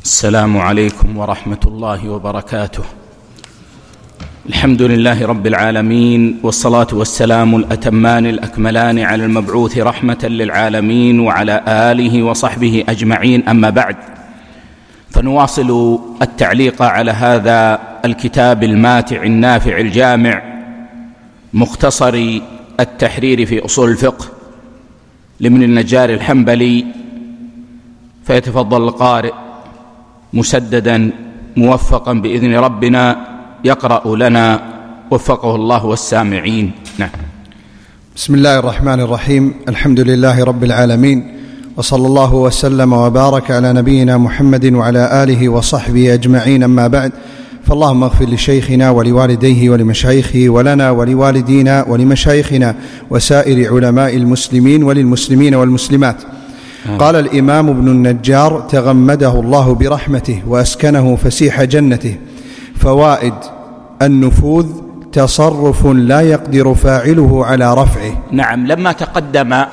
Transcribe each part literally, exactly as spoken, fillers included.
السلام عليكم ورحمة الله وبركاته. الحمد لله رب العالمين، والصلاة والسلام الأتمان الأكملان على المبعوث رحمة للعالمين وعلى آله وصحبه أجمعين. أما بعد، فنواصل التعليق على هذا الكتاب الماتع النافع الجامع، مختصر التحرير في أصول الفقه لابن النجار الحنبلي. فيتفضل القارئ مسددا موفقا بإذن ربنا يقرأ لنا وفقه الله والسامعين. نعم. بسم الله الرحمن الرحيم. الحمد لله رب العالمين، وصلى الله وسلم وبارك على نبينا محمد وعلى آله وصحبه أجمعين. أما بعد، فاللهم اغفر لشيخنا ولوالديه ولمشايخه ولنا ولوالدينا ولمشايخنا وسائر علماء المسلمين وللمسلمين والمسلمات. قال الإمام ابن النجار تغمده الله برحمته وأسكنه فسيح جنته: فوائد: النفوذ تصرف لا يقدر فاعله على رفعه. نعم. لما تقدم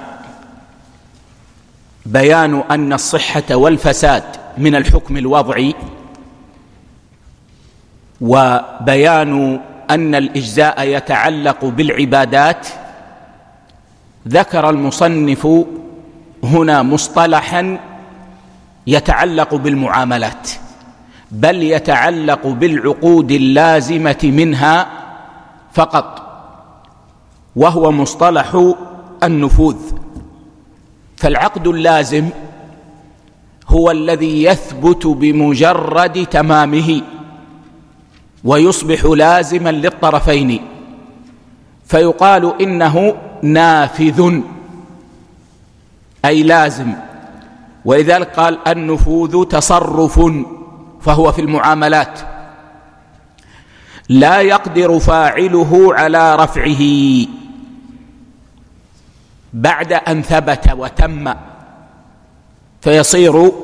بيان أن الصحة والفساد من الحكم الوضعي، وبيان أن الإجزاء يتعلق بالعبادات، ذكر المصنف هنا مصطلحا يتعلق بالمعاملات، بل يتعلق بالعقود اللازمة منها فقط، وهو مصطلح النفوذ. فالعقد اللازم هو الذي يثبت بمجرد تمامه ويصبح لازما للطرفين، فيقال إنه نافذ أي لازم. ولذلك قال النفوذ تصرف، فهو في المعاملات لا يقدر فاعله على رفعه بعد أن ثبت وتم، فيصير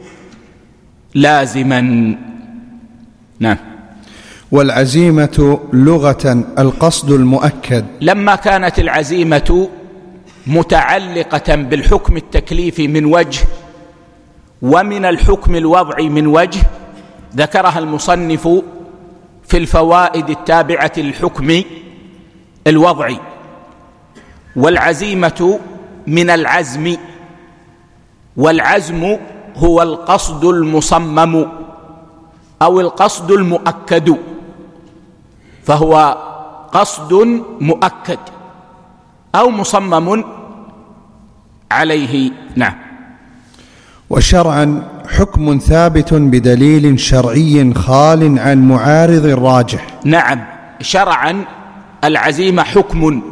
لازما. نعم. والعزيمة لغة القصد المؤكد. لما كانت العزيمة متعلقة بالحكم التكليفي من وجه، ومن الحكم الوضعي من وجه، ذكرها المصنف في الفوائد التابعة للحكم الوضعي. والعزيمة من العزم، والعزم هو القصد المصمم أو القصد المؤكد، فهو قصد مؤكد أو مصمم عليه. نعم. وشرعا حكم ثابت بدليل شرعي خال عن معارض راجح. نعم. شرعا العزيمة حكم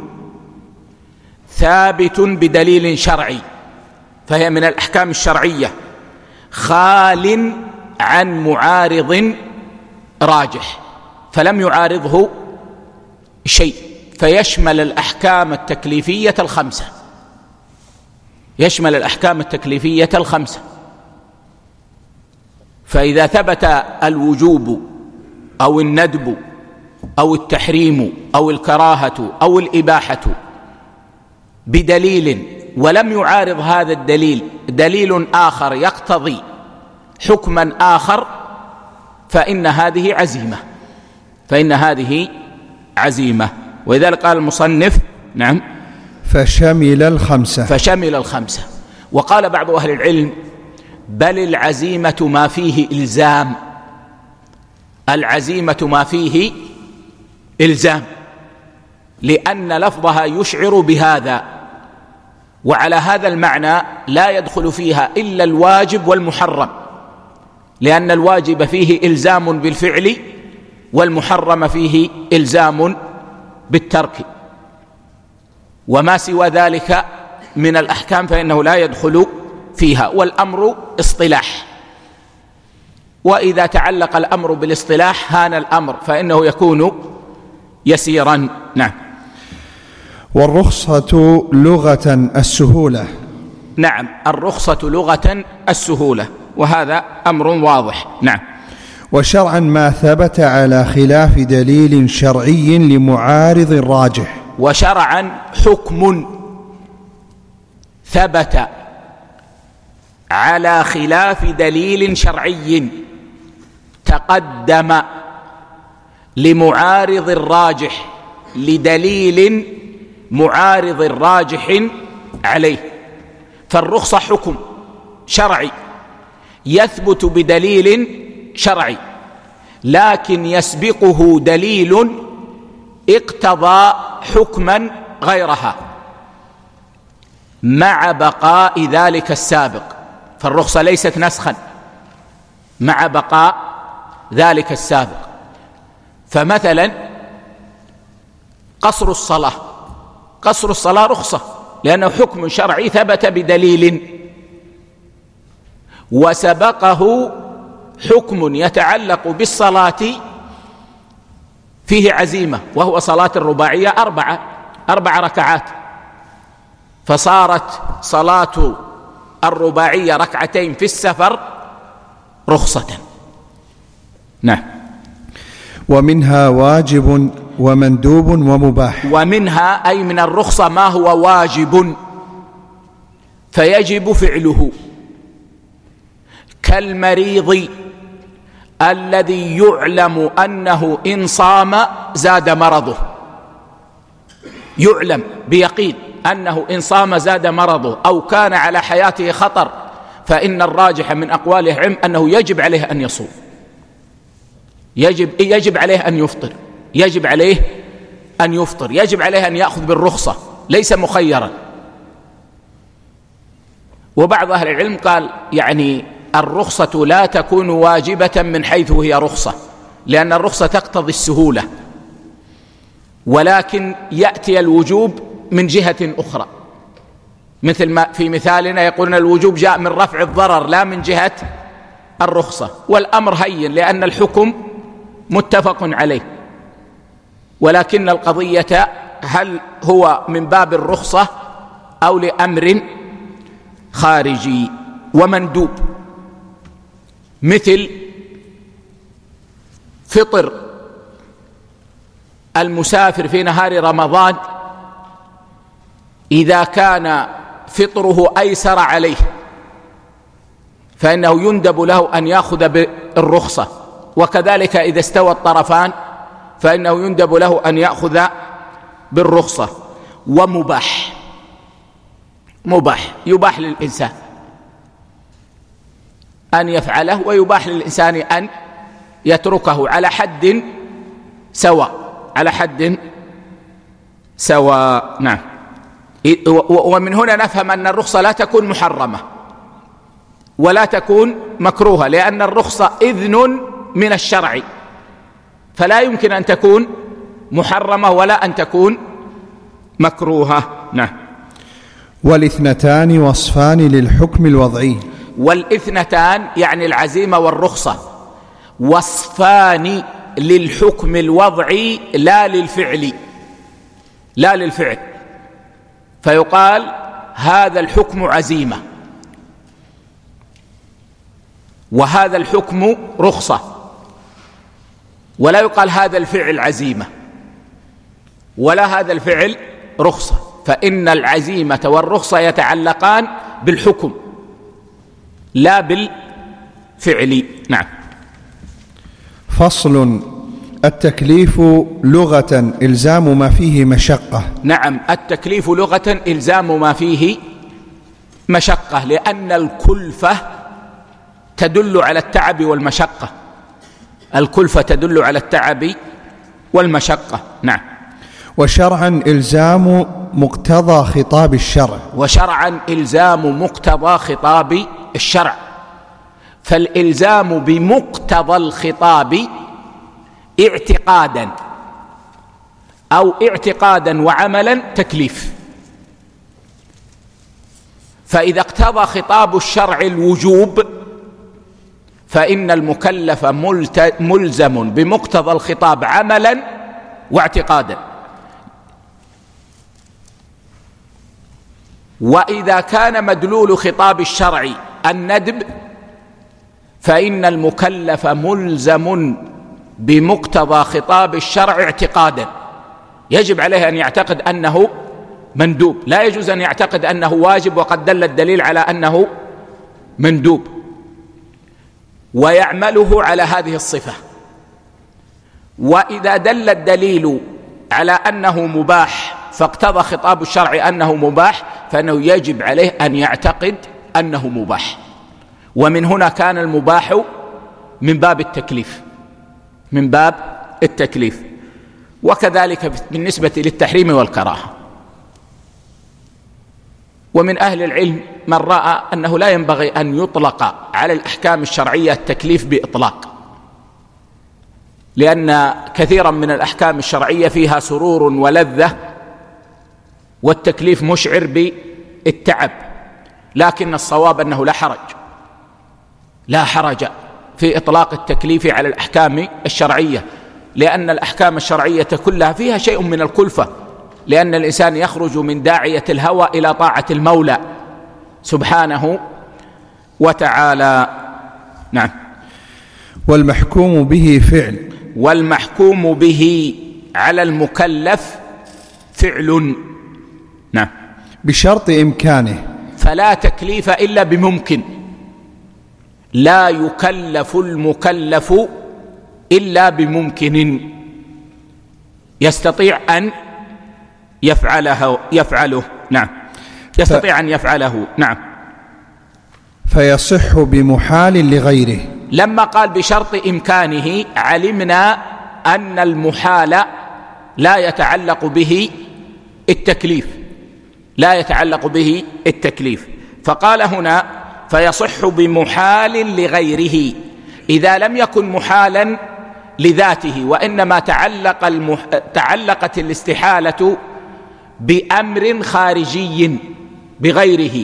ثابت بدليل شرعي، فهي من الأحكام الشرعية، خال عن معارض راجح، فلم يعارضه شيء، فيشمل الأحكام التكليفية الخمسة، يشمل الأحكام التكليفية الخمسة. فإذا ثبت الوجوب أو الندب أو التحريم أو الكراهة أو الإباحة بدليل، ولم يعارض هذا الدليل دليل آخر يقتضي حكما آخر، فإن هذه عزيمة، فإن هذه عزيمة. ولذلك قال المصنف: نعم، فشمل الخمسة. فشمل الخمسة. وقال بعض أهل العلم: بل العزيمة ما فيه إلزام، العزيمة ما فيه إلزام، لأن لفظها يشعر بهذا. وعلى هذا المعنى لا يدخل فيها إلا الواجب والمحرم، لأن الواجب فيه إلزام بالفعل، والمحرم فيه إلزام بالترك، وما سوى ذلك من الأحكام فإنه لا يدخل فيها. والأمر اصطلاح، وإذا تعلق الأمر بالاصطلاح هان الأمر، فإنه يكون يسيرا. نعم. والرخصة لغة السهولة. نعم. الرخصة لغة السهولة، وهذا أمر واضح. نعم. وشرعا ما ثبت على خلاف دليل شرعي لمعارض راجح. وشرعا حكم ثبت على خلاف دليل شرعي تقدم لمعارض الراجح لدليل معارض راجح عليه. فالرخصة حكم شرعي يثبت بدليل شرعي، لكن يسبقه دليل اقتضى حكما غيرها مع بقاء ذلك السابق. فالرخصة ليست نسخا مع بقاء ذلك السابق. فمثلا قصر الصلاة، قصر الصلاة رخصة لأنه حكم شرعي ثبت بدليل، وسبقه حكم يتعلق بالصلاة فيه عزيمة، وهو صلاة الرباعية أربعة أربع ركعات، فصارت صلاة الرباعية ركعتين في السفر رخصة. نعم. ومنها واجب ومندوب ومباح. ومنها أي من الرخصة ما هو واجب فيجب فعله، كالمريض الذي يعلم أنه إن صام زاد مرضه، يعلم بيقين أنه إن صام زاد مرضه، أو كان على حياته خطر، فإن الراجح من أقوال العلم أنه يجب عليه أن يصوم، يجب, يجب عليه أن يفطر، يجب عليه أن يفطر يجب عليه أن يأخذ بالرخصة، ليس مخيرا. وبعض أهل العلم قال يعني الرخصة لا تكون واجبة من حيث هي رخصة، لأن الرخصة تقتضي السهولة، ولكن يأتي الوجوب من جهة أخرى، مثل ما في مثالنا يقولون الوجوب جاء من رفع الضرر لا من جهة الرخصة، والأمر هين لأن الحكم متفق عليه، ولكن القضية هل هو من باب الرخصة أو لأمر خارجي. ومندوب مثل فطر المسافر في نهار رمضان إذا كان فطره أيسر عليه فإنه يندب له أن يأخذ بالرخصة، وكذلك إذا استوى الطرفان فإنه يندب له أن يأخذ بالرخصة. ومباح، مباح يباح للإنسان أن يفعله، ويباح للإنسان أن يتركه على حد سواء، على حد سواء. نعم. ومن هنا نفهم أن الرخصة لا تكون محرمة ولا تكون مكروهة، لأن الرخصة إذن من الشرع، فلا يمكن أن تكون محرمة ولا أن تكون مكروهة. نعم. والاثنتان وصفان للحكم الوضعي. والاثنتان يعني العزيمة والرخصة وصفان للحكم الوضعي لا للفعل، لا للفعل، فيقال هذا الحكم عزيمة وهذا الحكم رخصة، ولا يقال هذا الفعل عزيمة ولا هذا الفعل رخصة، فإن العزيمة والرخصة يتعلقان بالحكم لا بالفعل. نعم. فصل. التكليف لغة إلزام ما فيه مشقة. نعم، التكليف لغة إلزام ما فيه مشقة، لأن الكلفة تدل على التعب والمشقة، الكلفة تدل على التعب والمشقة. نعم. وشرعا إلزام مقتضى خطاب الشرع. وشرعا إلزام مقتضى خطاب الشرع، فالإلزام بمقتضى الخطاب اعتقادا أو اعتقادا وعملا تكليف، فإذا اقتضى خطاب الشرع الوجوب فإن المكلف ملزم بمقتضى الخطاب عملا واعتقادا. وإذا كان مدلول خطاب الشرع الندب فإن المكلف ملزم بمقتضى خطاب الشرع اعتقادا، يجب عليه أن يعتقد أنه مندوب، لا يجوز أن يعتقد أنه واجب وقد دل الدليل على أنه مندوب ويعمله على هذه الصفة. وإذا دل الدليل على أنه مباح فاقتضى خطاب الشرع أنه مباح، فإنه يجب عليه أن يعتقد أنه مباح. ومن هنا كان المباح من باب التكليف، من باب التكليف. وكذلك بالنسبة للتحريم والكراهة. ومن أهل العلم من رأى أنه لا ينبغي أن يطلق على الأحكام الشرعية التكليف بإطلاق، لأن كثيرا من الأحكام الشرعية فيها سرور ولذة، والتكليف مشعر بالتعب. لكن الصواب أنه لا حرج لا حرج في إطلاق التكليف على الأحكام الشرعية، لأن الأحكام الشرعية كلها فيها شيء من الكلفة، لأن الإنسان يخرج من داعية الهوى إلى طاعة المولى سبحانه وتعالى. نعم. والمحكوم به فعل والمحكوم به على المكلف فعل. نعم. بشرط إمكانه، فلا تكليف إلا بممكن، لا يكلف المكلف إلا بممكن يستطيع أن يفعله يفعله نعم يستطيع ف... أن يفعله. نعم. فيصح بمحال لغيره. لما قال بشرط إمكانه علمنا أن المحال لا يتعلق به التكليف لا يتعلق به التكليف فقال هنا فيصح بمحال لغيره، إذا لم يكن محالا لذاته وإنما تعلق المح... تعلقت الاستحالة بأمر خارجي بغيره،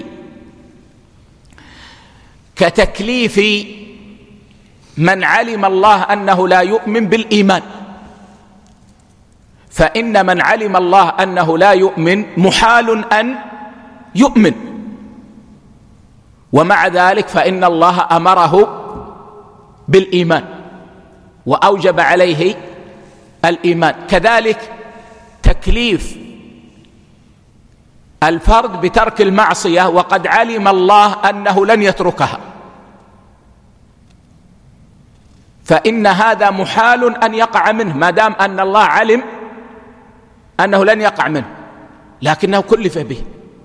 كتكليف من علم الله أنه لا يؤمن بالإيمان، فإن من علم الله أنه لا يؤمن محال أن يؤمن، ومع ذلك فإن الله أمره بالإيمان وأوجب عليه الإيمان. كذلك تكليف الفرد بترك المعصية وقد علم الله أنه لن يتركها، فإن هذا محال أن يقع منه ما دام أن الله علم أنه لن يقع منه، لكنه كلف به.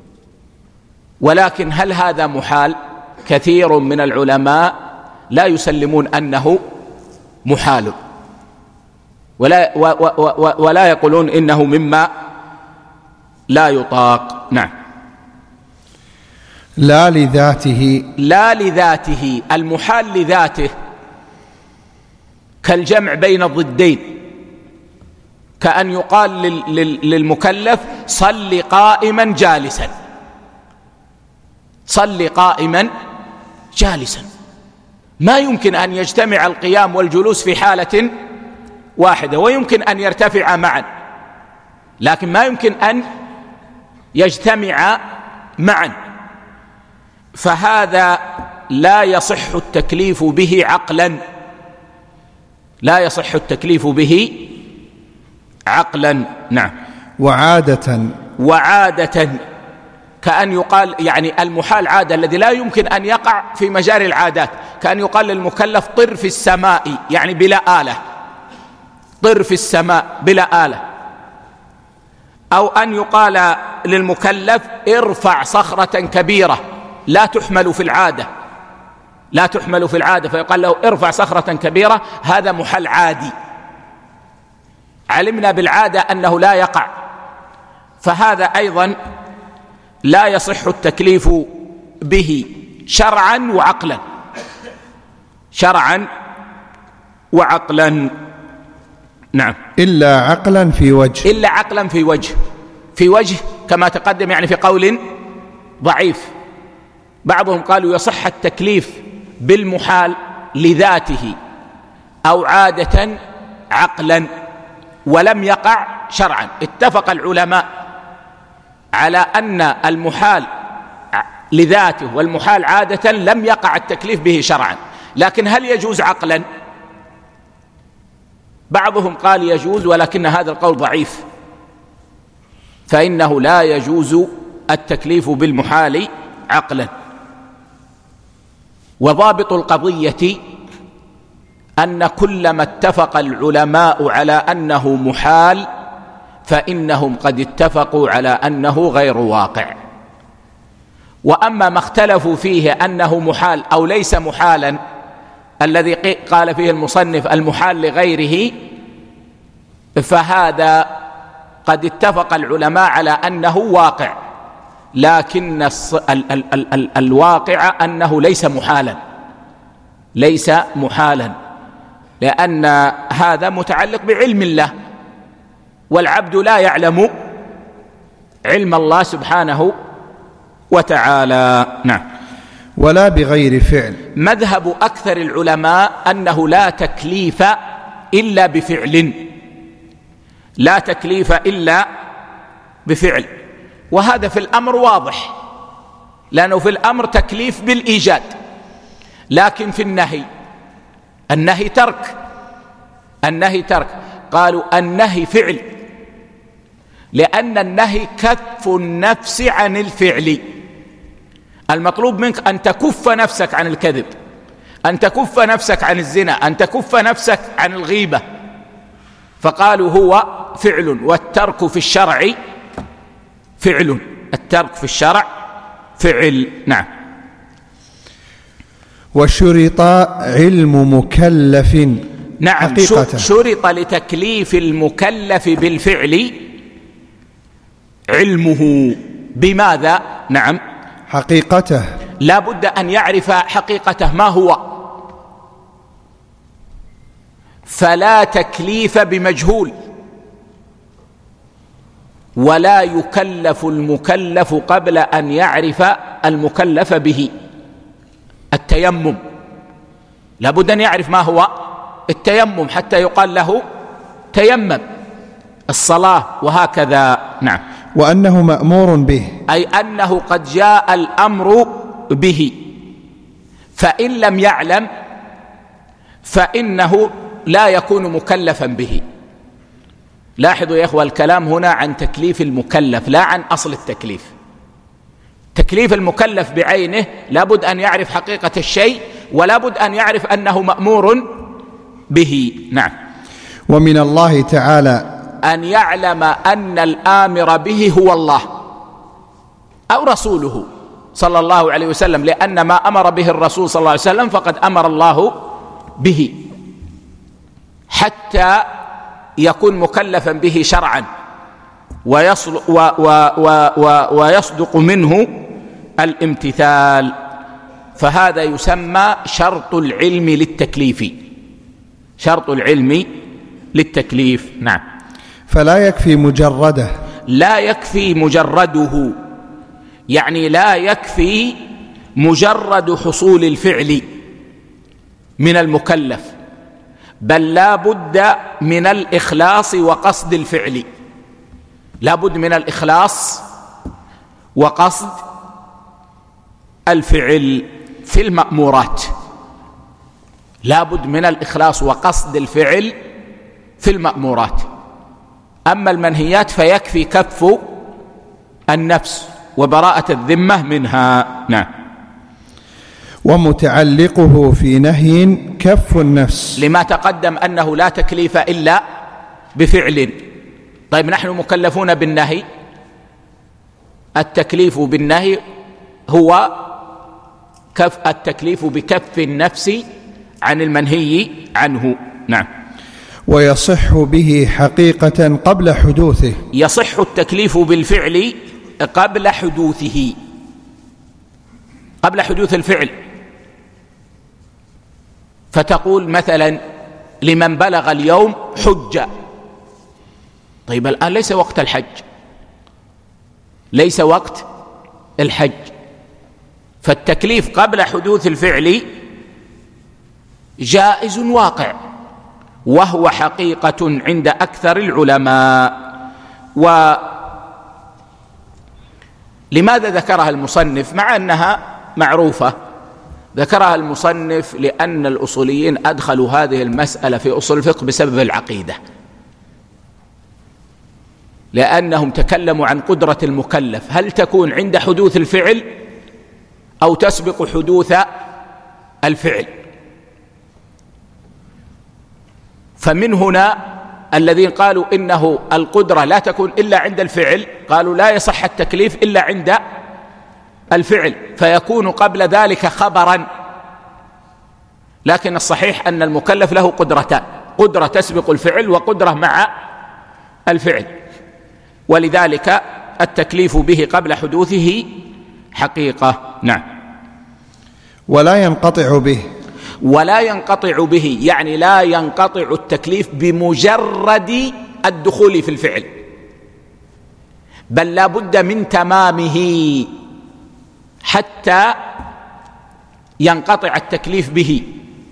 ولكن هل هذا محال؟ كثير من العلماء لا يسلمون أنه محال، ولا, و و و ولا يقولون إنه مما لا يطاق. نعم. لا لذاته لا لذاته المحال لذاته كالجمع بين الضدين، كأن يقال للمكلف صل قائما جالسا، صل قائما جالسا، ما يمكن أن يجتمع القيام والجلوس في حالة واحدة، ويمكن أن يرتفع معا لكن ما يمكن أن يجتمع معا، فهذا لا يصح التكليف به عقلا لا يصح التكليف به عقلا. نعم. وعادة وعادة كأن يقال يعني المحال عادة الذي لا يمكن أن يقع في مجاري العادات، كأن يقال للمكلف طر في السماء يعني بلا آلة، طر في السماء بلا آلة، أو أن يقال للمكلف ارفع صخرة كبيرة لا تحمل في العادة لا تحمل في العادة فيقال له ارفع صخرة كبيرة، هذا محال عادي علمنا بالعادة أنه لا يقع، فهذا أيضا لا يصح التكليف به شرعا وعقلا شرعا وعقلا. نعم. إلا عقلا في وجه إلا عقلا في وجه في وجه كما تقدم، يعني في قول ضعيف. بعضهم قالوا يصح التكليف بالمحال لذاته أو عادة عقلا ولم يقع شرعا. اتفق العلماء على أن المحال لذاته والمحال عادة لم يقع التكليف به شرعا، لكن هل يجوز عقلا؟ بعضهم قال يجوز، ولكن هذا القول ضعيف، فإنه لا يجوز التكليف بالمحال عقلا. وضابط القضية أن كلما اتفق العلماء على أنه محال فإنهم قد اتفقوا على أنه غير واقع. وأما ما اختلفوا فيه أنه محال أو ليس محالا، الذي قال فيه المصنف المحال لغيره، فهذا قد اتفق العلماء على أنه واقع، لكن ال ال ال ال الواقع أنه ليس محالا، ليس محالا، لأن هذا متعلق بعلم الله، والعبد لا يعلم علم الله سبحانه وتعالى. نعم. ولا بغير فعل. مذهب أكثر العلماء أنه لا تكليف إلا بفعل، لا تكليف إلا بفعل، وهذا في الأمر واضح، لأنه في الأمر تكليف بالإيجاد، لكن في النهي النهي ترك، النهي ترك قالوا النهي فعل، لأن النهي كف النفس عن الفعل. المطلوب منك أن تكف نفسك عن الكذب، أن تكف نفسك عن الزنا، أن تكف نفسك عن الغيبة، فقالوا هو فعل، والترك في الشرع فعل، الترك في الشرع فعل. نعم. وشرط علم مكلف. نعم، حقيقة. شرط لتكليف المكلف بالفعل علمه. بماذا؟ نعم، حقيقته، لا بد أن يعرف حقيقته ما هو، فلا تكليف بمجهول، ولا يكلف المكلف قبل أن يعرف المكلف به. التيمم لا بد أن يعرف ما هو التيمم حتى يقال له تيمم. الصلاة وهكذا. نعم. وأنه مأمور به، أي أنه قد جاء الأمر به، فإن لم يعلم فإنه لا يكون مكلفا به. لاحظوا يا إخوة، الكلام هنا عن تكليف المكلف لا عن أصل التكليف. تكليف المكلف بعينه لابد أن يعرف حقيقة الشيء، ولا بد أن يعرف أنه مأمور به. نعم. ومن الله تعالى أن يعلم أن الآمر به هو الله أو رسوله صلى الله عليه وسلم، لأن ما أمر به الرسول صلى الله عليه وسلم فقد أمر الله به، حتى يكون مكلفا به شرعا ويصدق منه الامتثال، فهذا يسمى شرط العلم للتكليف، شرط العلم للتكليف. نعم. فلا يكفي مجرده، لا يكفي مجرده، يعني لا يكفي مجرد حصول الفعل من المكلف، بل لا بد من الإخلاص وقصد الفعل، لا بد من الإخلاص وقصد الفعل في المأمورات، لا بد من الإخلاص وقصد الفعل في المأمورات. أما المنهيات فيكفي كف النفس وبراءة الذمة منها. نعم. ومتعلقه في نهي كف النفس، لما تقدم أنه لا تكليف إلا بفعل. طيب نحن مكلفون بالنهي، التكليف بالنهي هو كف التكليف بكف النفس عن المنهي عنه. نعم. ويصح به حقيقة قبل حدوثه، يصح التكليف بالفعل قبل حدوثه، قبل حدوث الفعل. فتقول مثلا لمن بلغ اليوم حجة، طيب الآن ليس وقت الحج، ليس وقت الحج، فالتكليف قبل حدوث الفعل جائز واقع، وهو حقيقة عند أكثر العلماء. ولماذا ذكرها المصنف مع أنها معروفة؟ ذكرها المصنف لأن الأصوليين أدخلوا هذه المسألة في أصول الفقه بسبب العقيدة، لأنهم تكلموا عن قدرة المكلف، هل تكون عند حدوث الفعل أو تسبق حدوث الفعل. فمن هنا الذين قالوا إنه القدرة لا تكون إلا عند الفعل قالوا لا يصح التكليف إلا عند الفعل، فيكون قبل ذلك خبرا. لكن الصحيح أن المكلف له قدرتان، قدرة تسبق الفعل وقدرة مع الفعل، ولذلك التكليف به قبل حدوثه حقيقة. نعم. ولا ينقطع به، ولا ينقطع به يعني لا ينقطع التكليف بمجرد الدخول في الفعل، بل لا بد من تمامه حتى ينقطع التكليف به.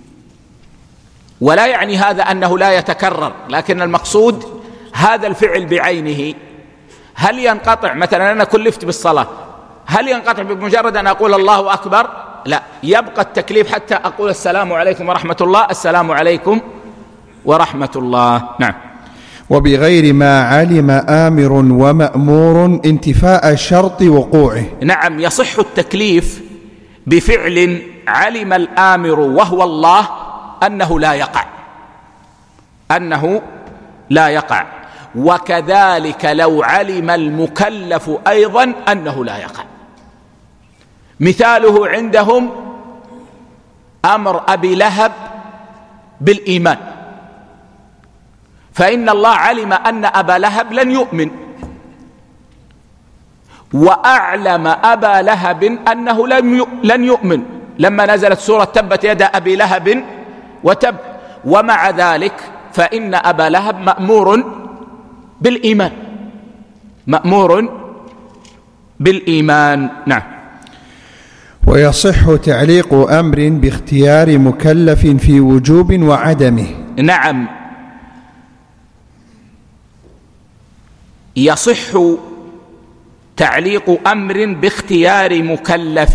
ولا يعني هذا أنه لا يتكرر، لكن المقصود هذا الفعل بعينه هل ينقطع؟ مثلا أنا كلفت بالصلاة، هل ينقطع بمجرد أن أقول الله أكبر؟ لا، يبقى التكليف حتى أقول السلام عليكم ورحمة الله، السلام عليكم ورحمة الله. نعم. وبغير ما علم آمر ومأمور انتفاء شرط وقوعه. نعم، يصح التكليف بفعل علم الآمر وهو الله أنه لا يقع، أنه لا يقع، وكذلك لو علم المكلف أيضا أنه لا يقع. مثاله عندهم أمر أبي لهب بالإيمان، فإن الله علم أن أبا لهب لن يؤمن، وأعلم أبا لهب أنه لن يؤمن لما نزلت سورة تبت يد أبي لهب وتب، ومع ذلك فإن أبا لهب مأمور بالإيمان، مأمور بالإيمان. نعم. ويصح تعليق أمر باختيار مكلف في وجوب وعدمه. نعم، يصح تعليق أمر باختيار مكلف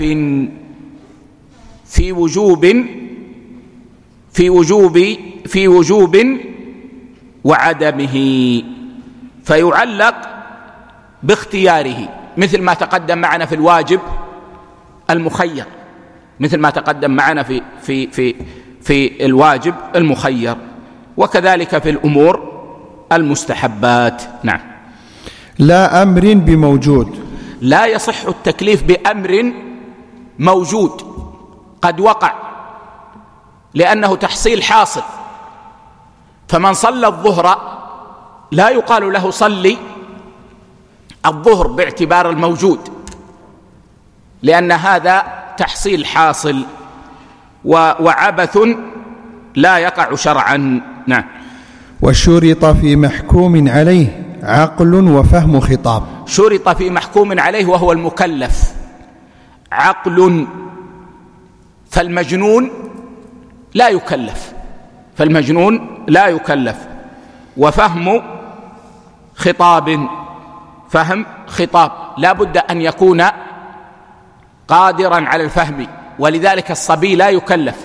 في وجوب في وجوب في وجوب وعدمه، فيعلق باختياره، مثل ما تقدم معنا في الواجب المخير، مثل ما تقدم معنا في في في في الواجب المخير، وكذلك في الأمور المستحبات. نعم. لا أمر بموجود، لا يصح التكليف بأمر موجود قد وقع، لأنه تحصيل حاصل. فمن صلى الظهر لا يقال له صلي الظهر باعتبار الموجود، لأن هذا تحصيل حاصل وعبث لا يقع شرعا. نعم. وشرط في محكوم عليه عقل وفهم خطاب. شرط في محكوم عليه وهو المكلف عقل، فالمجنون لا يكلف، فالمجنون لا يكلف، وفهم خطاب، فهم خطاب لا بد أن يكون قادرا على الفهم، ولذلك الصبي لا يكلف،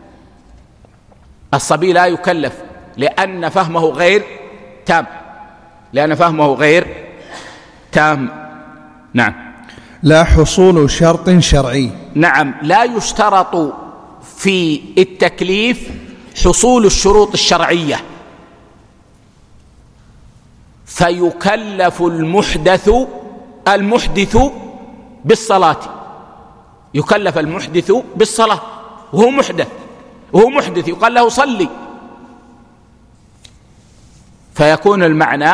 الصبي لا يكلف لأن فهمه غير تام، لأن فهمه غير تام. نعم. لا حصول شرط شرعي. نعم، لا يشترط في التكليف حصول الشروط الشرعية، فيكلف المحدث المحدث بالصلاة، يكلف المحدث بالصلاة وهو محدث، وهو محدث يقال له صلي، فيكون المعنى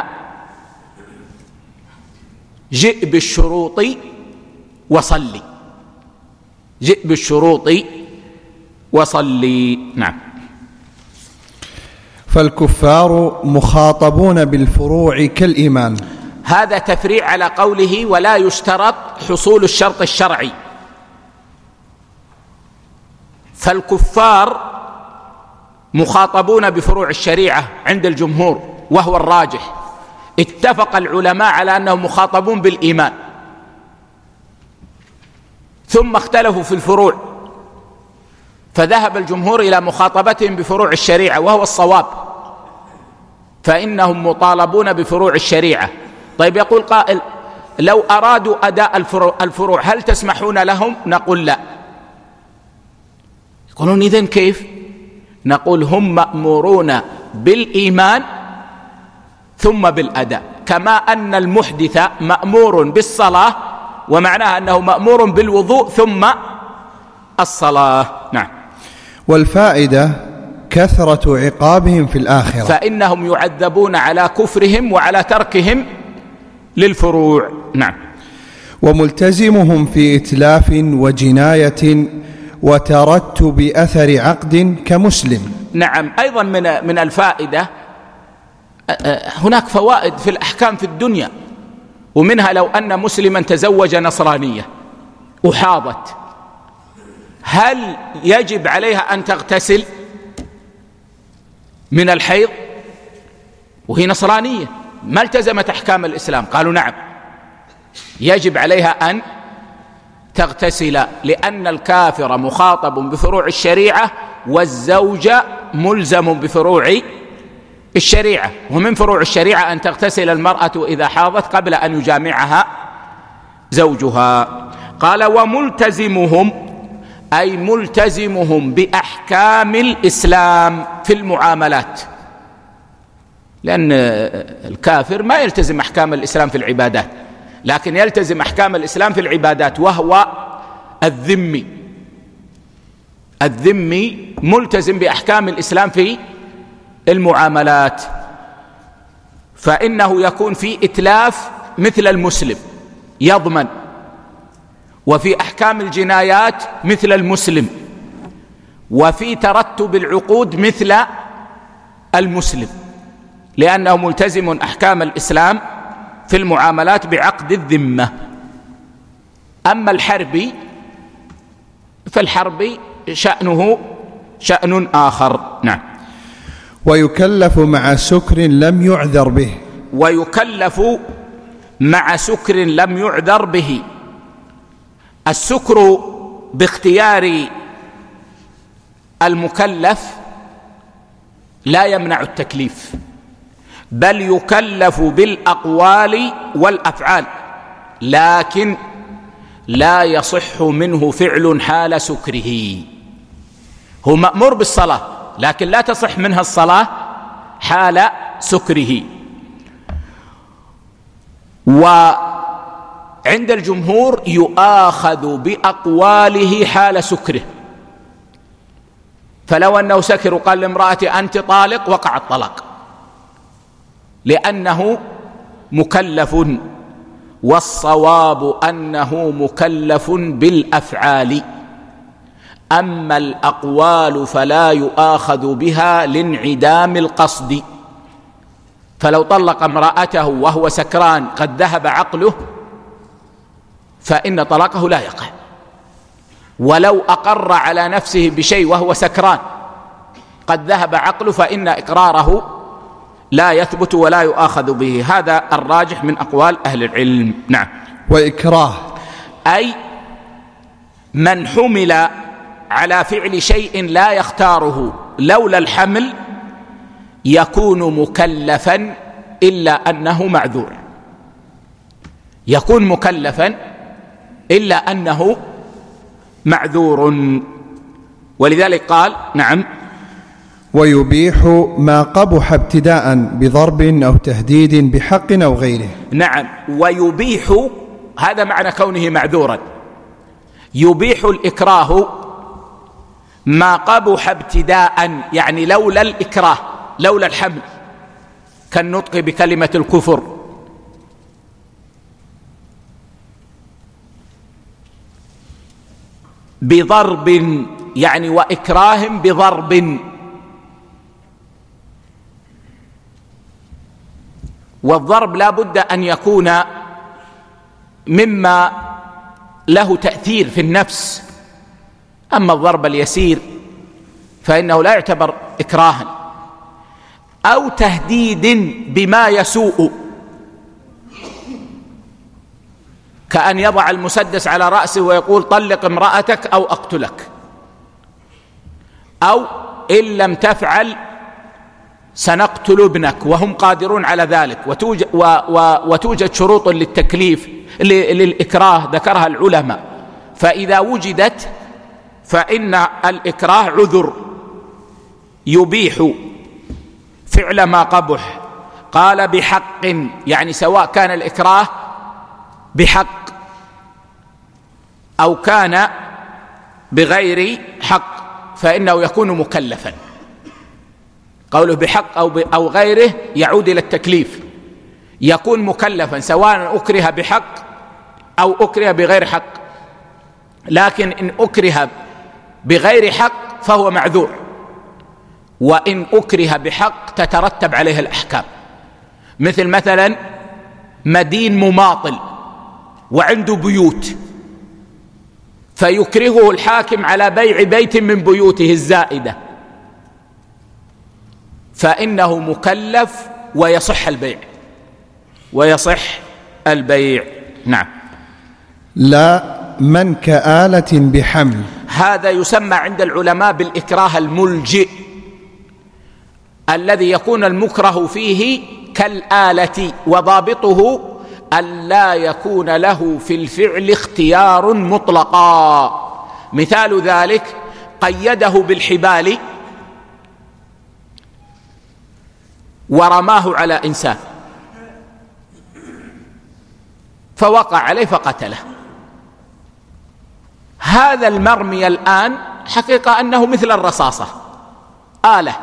جئ بالشروط وصلي، جئ بالشروط وصلي. نعم. فالكفار مخاطبون بالفروع كالإيمان. هذا تفريع على قوله ولا يشترط حصول الشرط الشرعي. فالكفار مخاطبون بفروع الشريعة عند الجمهور وهو الراجح، اتفق العلماء على أنهم مخاطبون بالإيمان، ثم اختلفوا في الفروع، فذهب الجمهور إلى مخاطبتهم بفروع الشريعة وهو الصواب، فإنهم مطالبون بفروع الشريعة. طيب، يقول قائل لو أرادوا أداء الفروع هل تسمحون لهم؟ نقول لا. يقولون إذن كيف؟ نقول هم مأمورون بالإيمان ثم بالأداء، كما أن المحدث مأمور بالصلاة ومعناها أنه مأمور بالوضوء ثم الصلاة. نعم. والفائدة كثرة عقابهم في الآخرة، فإنهم يعذبون على كفرهم وعلى تركهم للفروع. نعم. وملتزمهم في إتلاف وجناية وترتب أثر عقد كمسلم. نعم. أيضا من من الفائدة هناك فوائد في الأحكام في الدنيا، ومنها لو أن مسلما تزوج نصرانية وحاضت، هل يجب عليها أن تغتسل من الحيض وهي نصرانية ما التزمت أحكام الإسلام؟ قالوا نعم، يجب عليها أن تغتسل، لأن الكافر مخاطب بفروع الشريعة والزوجة ملزم بفروع الشريعة، ومن فروع الشريعة أن تغتسل المرأة إذا حاضت قبل أن يجامعها زوجها. قال وملتزمهم أي ملتزمهم بأحكام الإسلام في المعاملات، لأن الكافر ما يلتزم أحكام الإسلام في العبادات، لكن يلتزم أحكام الإسلام في العبادات، وهو الذمي. الذمي ملتزم بأحكام الإسلام في المعاملات، فإنه يكون في إتلاف مثل المسلم يضمن، وفي أحكام الجنايات مثل المسلم، وفي ترتب العقود مثل المسلم، لأنه ملتزم أحكام الإسلام في المعاملات بعقد الذمة. أما الحربي فالحربي شأنه شأن آخر. نعم. ويكلف مع سكر لم يعذر به. ويكلف مع سكر لم يعذر به. السكر باختيار المكلف لا يمنع التكليف، بل يكلف بالأقوال والأفعال، لكن لا يصح منه فعل حال سكره. هو مأمور بالصلاة لكن لا تصح منها الصلاة حال سكره. وعند الجمهور يؤاخذ بأقواله حال سكره، فلو أنه سكر وقال لامرأته أنت طالق وقع الطلاق، لأنه مكلف، والصواب أنه مكلف بالأفعال. أما الأقوال فلا يؤاخذ بها لانعدام القصد، فلو طلق امرأته وهو سكران قد ذهب عقله فإن طلاقه لا يقع، ولو أقر على نفسه بشيء وهو سكران قد ذهب عقله فإن إقراره لا يثبت ولا يؤاخذ به. هذا الراجح من أقوال أهل العلم. نعم. وإكراه أي من حمل على فعل شيء لا يختاره لولا الحمل يكون مكلفا إلا أنه معذور، يكون مكلفا إلا أنه معذور. ولذلك قال نعم. ويبيح ما قبح ابتداء بضرب أو تهديد بحق أو غيره. نعم. ويبيح هذا معنى كونه معذورا. يبيح الإكراه ما قبح ابتداء، يعني لولا الإكراه لولا الحمل، كالنطق بكلمة الكفر. بضرب يعني وإكراه بضرب، والضرب لا بد أن يكون مما له تأثير في النفس، أما الضرب اليسير فإنه لا يعتبر إكراها. أو تهديد بما يسوء، كأن يضع المسدس على رأسه ويقول طلق امرأتك أو أقتلك، أو إن لم تفعل سنقتل ابنك، وهم قادرون على ذلك. وتوجد, و و وتوجد شروط للتكليف للإكراه ذكرها العلماء، فإذا وجدت فإن الإكراه عذر يبيح فعل ما قبح. قال بحق، يعني سواء كان الإكراه بحق أو كان بغير حق فإنه يكون مكلفا. قوله بحق أو, أو غيره يعود إلى التكليف، يكون مكلفا سواء أكره بحق أو أكره بغير حق. لكن إن أكره بغير حق فهو معذور، وإن أكره بحق تترتب عليه الأحكام. مثل مثلا مدين مماطل وعنده بيوت، فيكرهه الحاكم على بيع بيت من بيوته الزائدة، فإنه مكلف ويصح البيع ويصح البيع. نعم. لا من كآلة بحمل، هذا يسمى عند العلماء بالإكراه الملجئ، الذي يكون المكره فيه كالآلة، وضابطه ألا يكون له في الفعل اختيار مطلقا. مثال ذلك قيده بالحبال ورماه على إنسان فوقع عليه فقتله. هذا المرمي الآن حقيقة أنه مثل الرصاصة آلة،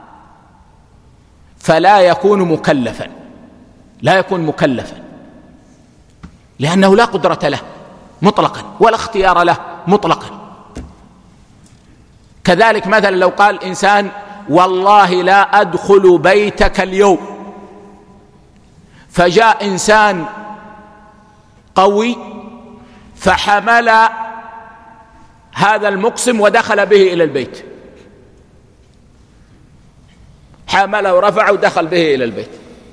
فلا يكون مكلفا، لا يكون مكلفا لأنه لا قدرة له مطلقا ولا اختيار له مطلقا. كذلك مثلا لو قال إنسان والله لا أدخل بيتك اليوم، فجاء إنسان قوي فحمل هذا المقسم ودخل به إلى البيت، حمله ورفعه ودخل به إلى البيت،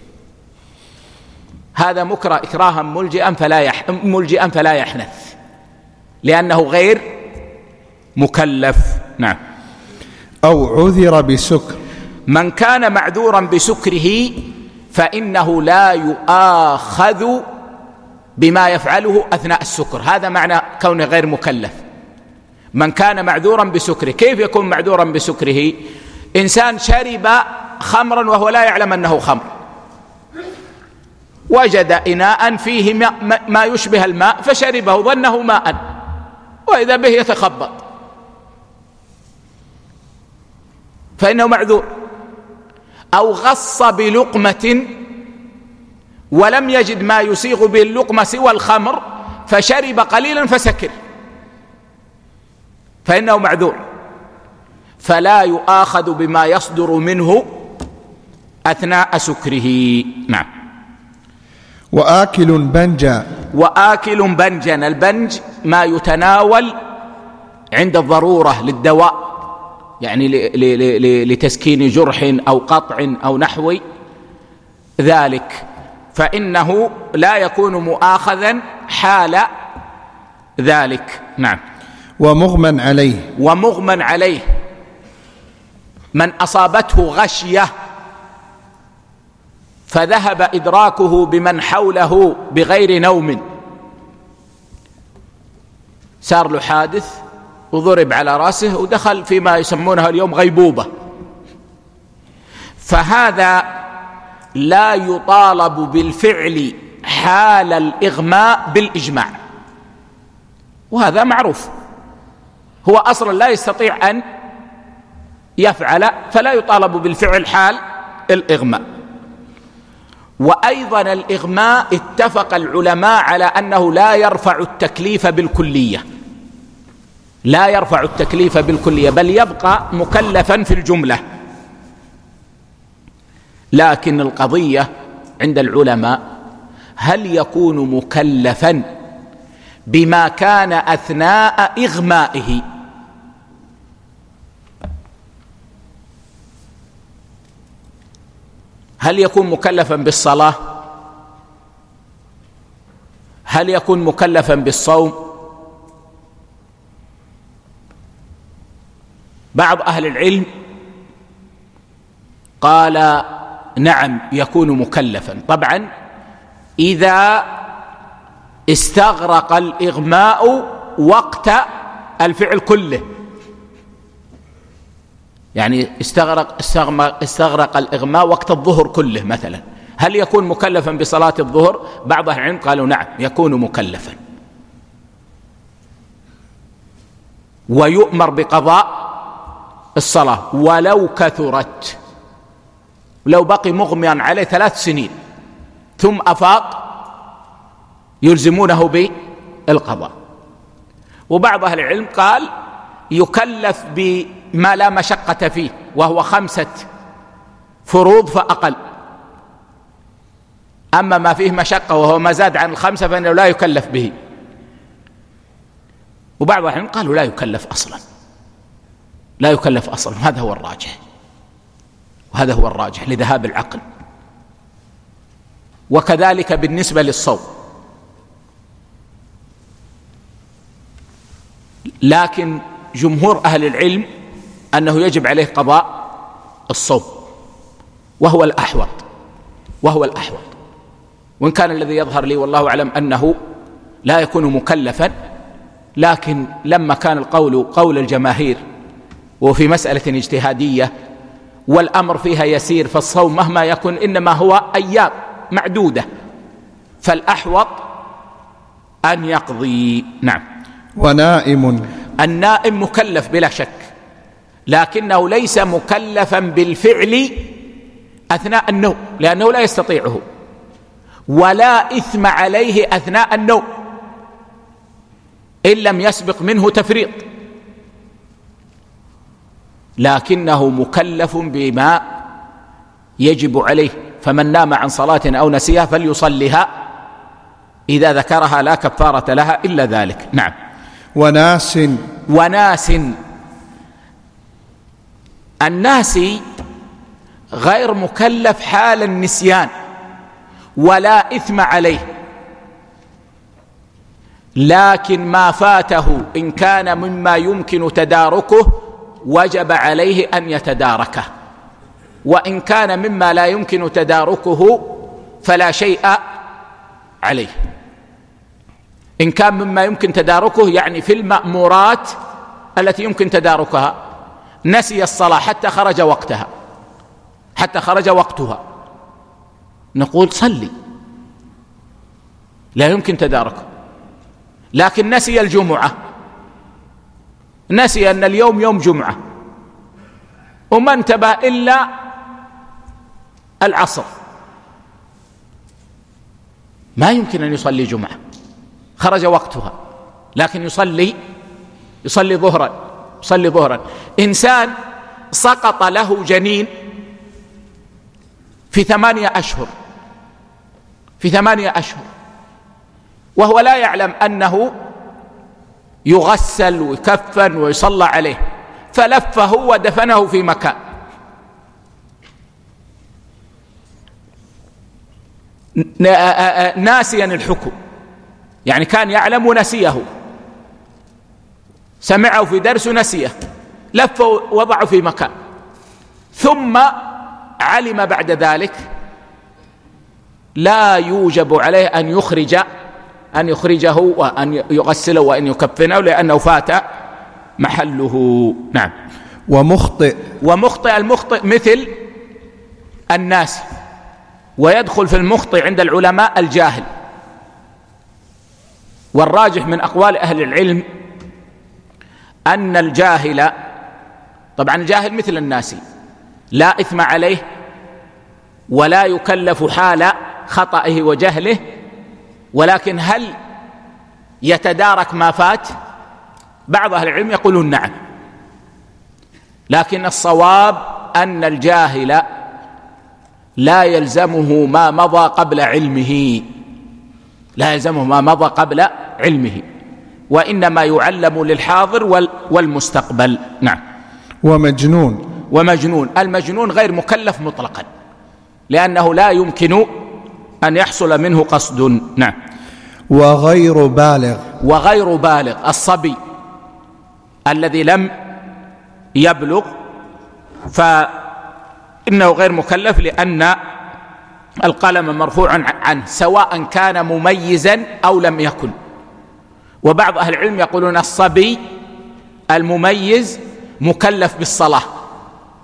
هذا مكره إكراها ملجئا فلا يح... ملجئا فلا يحنث لأنه غير مكلف. نعم. أو عذر بسكر، من كان معذورا بسكره فإنه لا يؤاخذ بما يفعله أثناء السكر، هذا معنى كونه غير مكلف. من كان معذورا بسكره، كيف يكون معذورا بسكره؟ إنسان شرب خمرا وهو لا يعلم أنه خمر، وجد إناء فيه ما يشبه الماء فشربه ظنه ماء وإذا به يتخبط، فإنه معذور. أو غص بلقمة ولم يجد ما يسيغ به اللقمة سوى الخمر فشرب قليلا فسكر، فإنه معذور، فلا يؤاخذ بما يصدر منه أثناء سكره. نعم. وآكل بنجا، وآكل بنجا، البنج ما يتناول عند الضرورة للدواء، يعني لتسكين جرح أو قطع أو نحو ذلك، فإنه لا يكون مؤاخذا حال ذلك. نعم. ومغمى عليه، ومغمى عليه من أصابته غشية فذهب إدراكه بمن حوله بغير نوم، صار له حادث وضرب على رأسه ودخل فيما يسمونها اليوم غيبوبة، فهذا لا يطالب بالفعل حال الإغماء بالإجماع، وهذا معروف، هو أصلا لا يستطيع أن يفعل فلا يطالب بالفعل حال الإغماء. وأيضا الإغماء اتفق العلماء على أنه لا يرفع التكليف بالكلية، لا يرفع التكليف بالكلية بل يبقى مكلفا في الجملة. لكن القضية عند العلماء هل يكون مكلفا بما كان أثناء إغمائه؟ هل يكون مكلفا بالصلاة؟ هل يكون مكلفا بالصوم؟ بعض أهل العلم قال نعم يكون مكلفا، طبعا إذا استغرق الإغماء وقت الفعل كله، يعني استغرق, استغرق, استغرق الإغماء وقت الظهر كله مثلا، هل يكون مكلفا بصلاة الظهر؟ بعض أهل العلم قالوا نعم يكون مكلفا، ويؤمر بقضاء الصلاة ولو كثرت. لو بقي مغميا عليه ثلاث سنين ثم أفاق يلزمونه بالقضاء. وبعض أهل العلم قال يكلف بما لا مشقة فيه، وهو خمسة فروض فأقل، أما ما فيه مشقة وهو ما زاد عن الخمسة فإنه لا يكلف به. وبعض أهل العلم قالوا لا يكلف أصلا، لا يكلف أصلا. هذا هو الراجح، وهذا هو الراجح لذهاب العقل. وكذلك بالنسبة للصوم، لكن جمهور أهل العلم أنه يجب عليه قضاء الصوم، وهو الأحوط وهو الأحوط وإن كان الذي يظهر لي والله أعلم أنه لا يكون مكلفا، لكن لما كان القول قول الجماهير وفي مسألة اجتهادية والأمر فيها يسير، فالصوم مهما يكن إنما هو أيام معدودة، فالأحوط أن يقضي. نعم. ونائم، النائم مكلف بلا شك، لكنه ليس مكلفا بالفعل أثناء النوم لأنه لا يستطيعه، ولا إثم عليه أثناء النوم إن لم يسبق منه تفريط، لكنه مكلف بما يجب عليه. فمن نام عن صلاة أو نسيها فليصلها إذا ذكرها لا كفارة لها إلا ذلك. نعم. وناس، وناس، الناس غير مكلف حال النسيان ولا إثم عليه، لكن ما فاته إن كان مما يمكن تداركه وجب عليه أن يتداركه، وإن كان مما لا يمكن تداركه فلا شيء عليه. إن كان مما يمكن تداركه يعني في المأمورات التي يمكن تداركها، نسي الصلاة حتى خرج وقتها حتى خرج وقتها نقول صلي، لا يمكن تداركه. لكن نسي الجمعة، نسي أن اليوم يوم جمعة وما انتبه إلا العصر، ما يمكن أن يصلي جمعة، خرج وقتها، لكن يصلي يصلي ظهرا يصلي ظهرا. إنسان سقط له جنين في ثمانية أشهر في ثمانية أشهر وهو لا يعلم أنه يغسل ويكفن ويصلى عليه، فلفه ودفنه في مكان. ناسيا الحكم، يعني كان يعلم ونسيه، سمعه في درس نسيه، لفه ووضعه في مكان، ثم علم بعد ذلك، لا يوجب عليه أن يخرج أن يخرجه وأن يغسله وأن يكفنه لأنه فات محله. نعم. ومخطئ، ومخطئ، المخطئ مثل الناس، ويدخل في المخطئ عند العلماء الجاهل. والراجح من أقوال أهل العلم أن الجاهل، طبعا الجاهل مثل الناس لا إثم عليه ولا يكلف حال خطئه وجهله، ولكن هل يتدارك ما فات؟ بعض أهل العلم يقولون نعم، لكن الصواب أن الجاهل لا يلزمه ما مضى قبل علمه لا يلزمه ما مضى قبل علمه وإنما يعلم للحاضر والمستقبل. نعم. ومجنون، ومجنون، المجنون غير مكلف مطلقا لأنه لا يمكن أن يحصل منه قصد. نعم. وغير بالغ، وغير بالغ، الصبي الذي لم يبلغ فإنه غير مكلف لأن القلم مرفوع عنه سواء كان مميزا أو لم يكن. وبعض أهل العلم يقولون الصبي المميز مكلف بالصلاة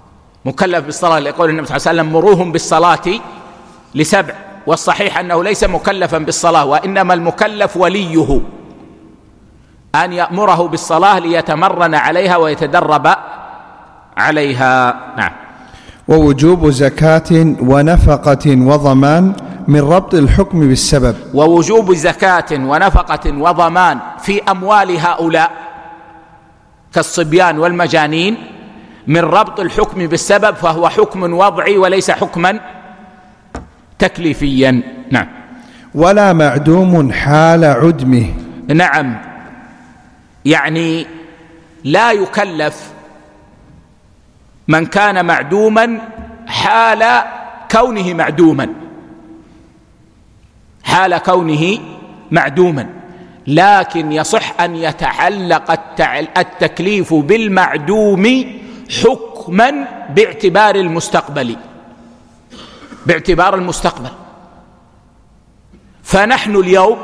مكلف بالصلاة لقول النبي صلى الله عليه وسلم مروهم بالصلاة لسبع، والصحيح أنه ليس مكلفا بالصلاة، وإنما المكلف وليه أن يأمره بالصلاة ليتمرن عليها ويتدرب عليها. نعم. ووجوب زكاة ونفقة وضمان من ربط الحكم بالسبب. ووجوب زكاة ونفقة وضمان في أموال هؤلاء كالصبيان والمجانين من ربط الحكم بالسبب، فهو حكم وضعي وليس حكما تكليفيا. نعم. ولا معدوم حال عدمه. نعم، يعني لا يكلف من كان معدوما حال كونه معدوما، حال كونه معدوما، لكن يصح أن يتعلق التكليف بالمعدوم حكما باعتبار المستقبل، باعتبار المستقبل. فنحن اليوم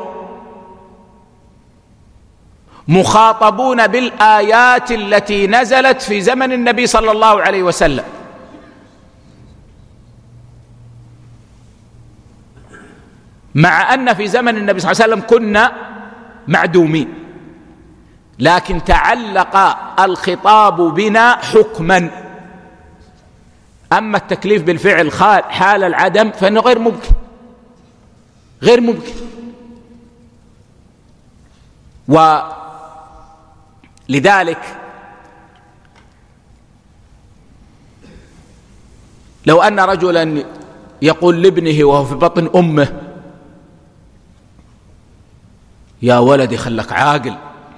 مخاطبون بالآيات التي نزلت في زمن النبي صلى الله عليه وسلم، مع أن في زمن النبي صلى الله عليه وسلم كنا معدومين، لكن تعلق الخطاب بنا حكما. أما التكليف بالفعل حال العدم فإنه غير ممكن، غير ممكن. ولذلك لو أن رجلا يقول لابنه وهو في بطن أمه: يا ولدي خلك عاقل،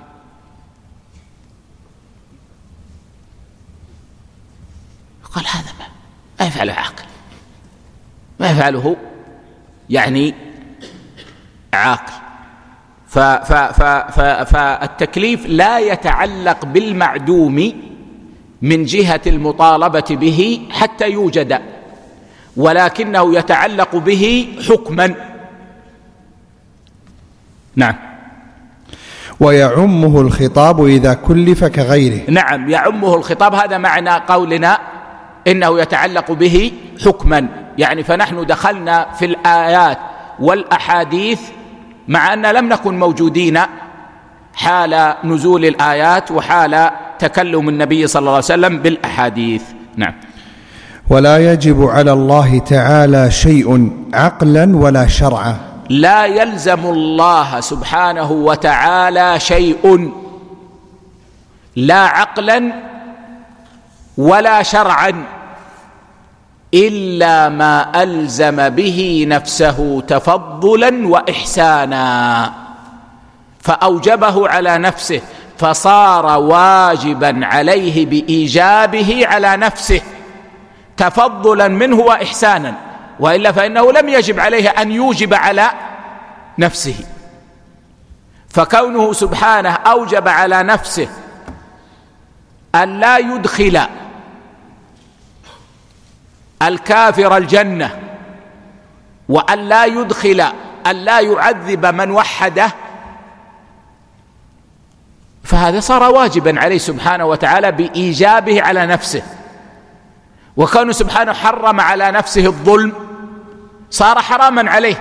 قال هذا ما, ما يفعله عاقل، ما يفعله يعني عاقل. فالتكليف لا يتعلق بالمعدوم من جهة المطالبة به حتى يوجد، ولكنه يتعلق به حكما. نعم. ويعمه الخطاب إذا كلف كغيره. نعم، يعمه الخطاب، هذا معنى قولنا إنه يتعلق به حكما. يعني فنحن دخلنا في الآيات والأحاديث مع أن لم نكن موجودين حال نزول الآيات وحال تكلم النبي صلى الله عليه وسلم بالأحاديث. نعم. ولا يجب على الله تعالى شيء عقلا ولا شرعا. لا يلزم الله سبحانه وتعالى شيء، لا عقلا ولا شرعا، إلا ما ألزم به نفسه تفضلا وإحسانا، فأوجبه على نفسه فصار واجبا عليه بإيجابه على نفسه تفضلا منه وإحسانا، وإلا فإنه لم يجب عليه أن يوجب على نفسه. فكونه سبحانه أوجب على نفسه أن لا يدخل الكافر الجنة، وأن لا يدخل أن لا يعذب من وحده، فهذا صار واجبا عليه سبحانه وتعالى بإيجابه على نفسه. وكونه سبحانه حرم على نفسه الظلم صار حراما عليه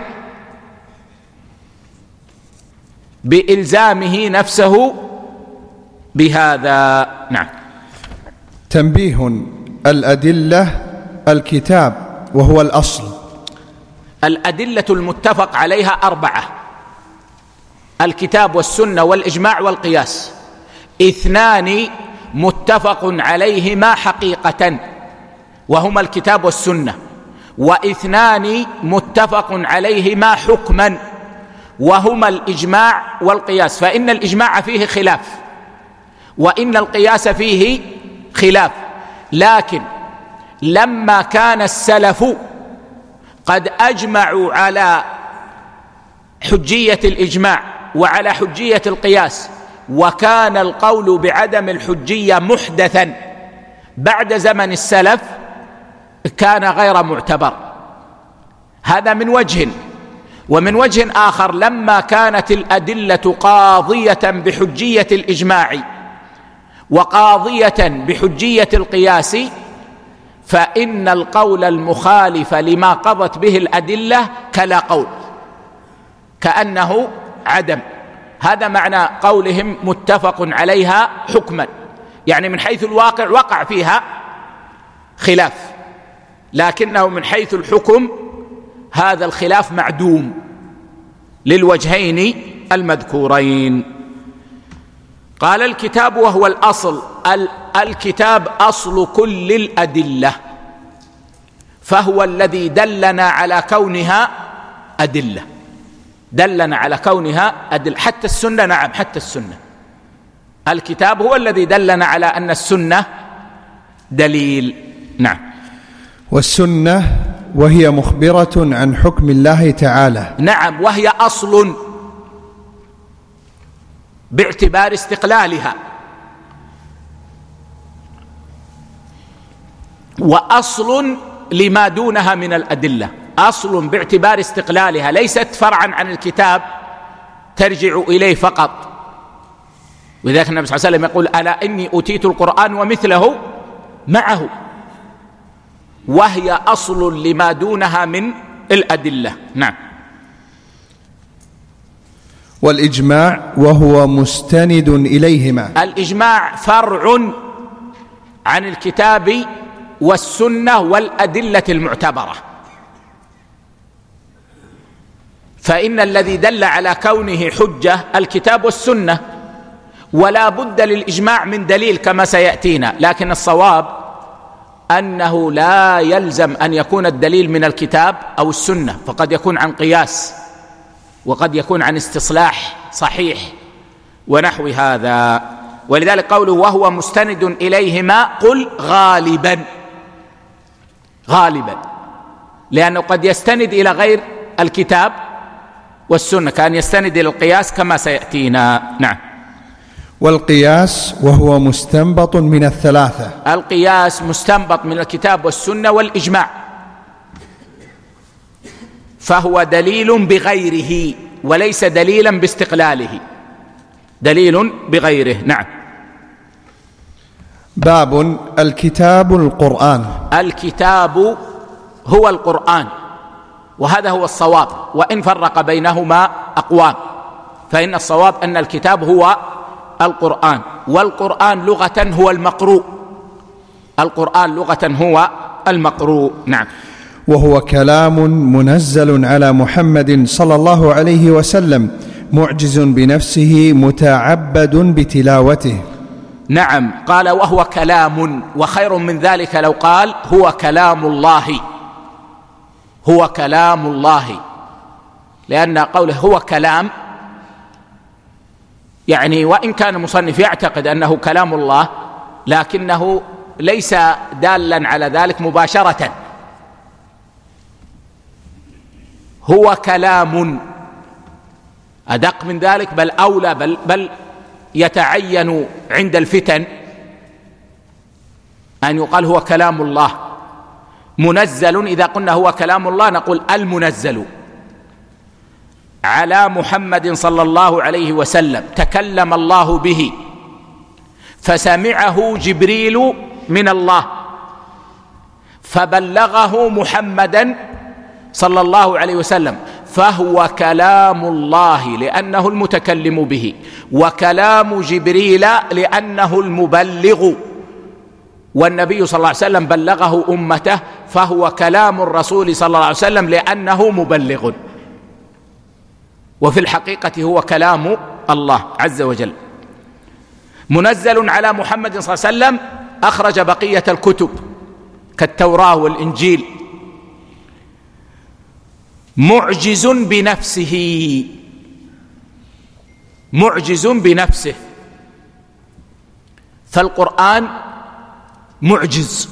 بإلزامه نفسه بهذا. نعم. تنبيه: الأدلة الكتاب وهو الأصل. الأدلة المتفق عليها أربعة: الكتاب والسنة والإجماع والقياس. اثنان متفق عليهما حقيقة وهما الكتاب والسنة، واثنان متفق عليهما حكما وهما الإجماع والقياس. فإن الإجماع فيه خلاف وإن القياس فيه خلاف، لكن لما كان السلف قد أجمعوا على حجية الإجماع وعلى حجية القياس، وكان القول بعدم الحجية محدثا بعد زمن السلف، كان غير معتبر. هذا من وجه. ومن وجه آخر، لما كانت الأدلة قاضية بحجية الإجماع وقاضية بحجية القياس، فإن القول المخالف لما قضت به الأدلة كلا قول، كأنه عدم. هذا معنى قولهم متفق عليها حكما، يعني من حيث الواقع وقع فيها خلاف، لكنه من حيث الحكم هذا الخلاف معدوم للوجهين المذكورين. قال الكتاب وهو الأصل. الكتاب أصل كل الأدلة، فهو الذي دلنا على كونها أدلة، دلنا على كونها أدلة. حتى السنة، نعم حتى السنة، الكتاب هو الذي دلنا على أن السنة دليل. نعم. والسنة وهي مخبرة عن حكم الله تعالى. نعم، وهي أصل باعتبار استقلالها، وأصل لما دونها من الأدلة. أصل باعتبار استقلالها، ليست فرعا عن الكتاب ترجع إليه فقط. وذلك النبي صلى الله عليه وسلم يقول: ألا إني أوتيت القرآن ومثله معه، وهي أصل لما دونها من الأدلة. نعم. والإجماع وهو مستند إليهما. الإجماع فرع عن الكتاب والسنة والأدلة المعتبرة، فإن الذي دل على كونه حجة الكتاب والسنة، ولا بد للإجماع من دليل كما سيأتينا، لكن الصواب أنه لا يلزم أن يكون الدليل من الكتاب أو السنة، فقد يكون عن قياس، وقد يكون عن استصلاح صحيح ونحو هذا. ولذلك قوله وهو مستند إليهما قل غالبا، غالبا، لأنه قد يستند إلى غير الكتاب والسنة، كان يستند إلى القياس كما سيأتينا. نعم. والقياس وهو مستنبط من الثلاثة. القياس مستنبط من الكتاب والسنة والإجماع، فهو دليل بغيره وليس دليلا باستقلاله، دليل بغيره. نعم. باب الكتاب القرآن. الكتاب هو القرآن، وهذا هو الصواب، وإن فرق بينهما أقوام، فإن الصواب أن الكتاب هو القرآن، والقرآن لغة هو المقروء، القرآن لغة هو المقروء. نعم. وهو كلام منزل على محمد صلى الله عليه وسلم معجز بنفسه متعبد بتلاوته. نعم. قال وهو كلام، وخير من ذلك لو قال هو كلام الله، هو كلام الله، لأن قوله هو كلام يعني وإن كان المصنف يعتقد أنه كلام الله، لكنه ليس دالا على ذلك مباشرة، هو كلام أدق من ذلك، بل أولى، بل, بل يتعين عند الفتن أن يقال هو كلام الله منزل. إذا قلنا هو كلام الله نقول المنزل على محمد صلى الله عليه وسلم، تكلم الله به فسمعه جبريل من الله فبلغه محمدا صلى الله عليه وسلم، فهو كلام الله لأنه المتكلم به، وكلام جبريل لأنه المبلغ، والنبي صلى الله عليه وسلم بلغه أمته، فهو كلام الرسول صلى الله عليه وسلم لأنه مبلغ، وفي الحقيقة هو كلام الله عز وجل. منزل على محمد صلى الله عليه وسلم أخرج بقية الكتب كالتوراة والإنجيل. معجز بنفسه، معجز بنفسه، فالقرآن معجز،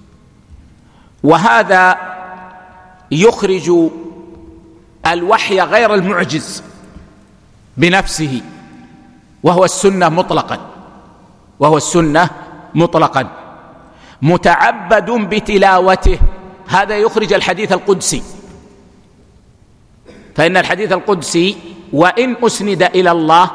وهذا يخرج الوحي غير المعجز بنفسه، وهو السنة مطلقا، وهو السنة مطلقا. متعبد بتلاوته، هذا يخرج الحديث القدسي، فإن الحديث القدسي وإن أسند إلى الله،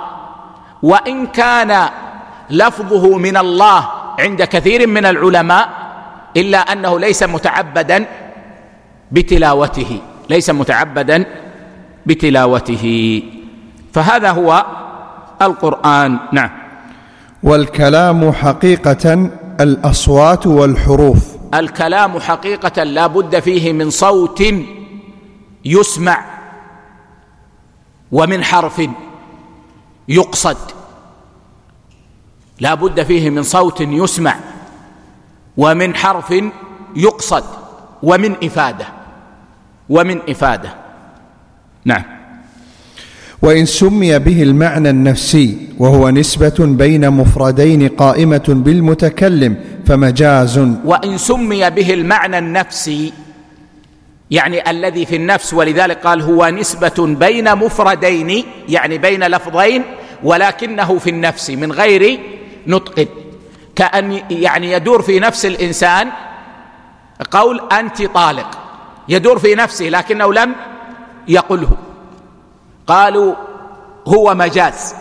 وإن كان لفظه من الله عند كثير من العلماء، إلا أنه ليس متعبدا بتلاوته ليس متعبدا بتلاوته فهذا هو القرآن. نعم. والكلام حقيقة الأصوات والحروف. الكلام حقيقة لا بد فيه من صوت يسمع ومن حرف يقصد، لا بد فيه من صوت يسمع ومن حرف يقصد ومن إفادة ومن إفادة. نعم. وإن سمي به المعنى النفسي وهو نسبة بين مفردين قائمة بالمتكلم فمجاز. وإن سمي به المعنى النفسي يعني الذي في النفس، ولذلك قال هو نسبة بين مفردين يعني بين لفظين ولكنه في النفس من غير نطق، كأن يعني يدور في نفس الإنسان قول أنت طالق، يدور في نفسه لكنه لم يقله، قالوا هو مجاز،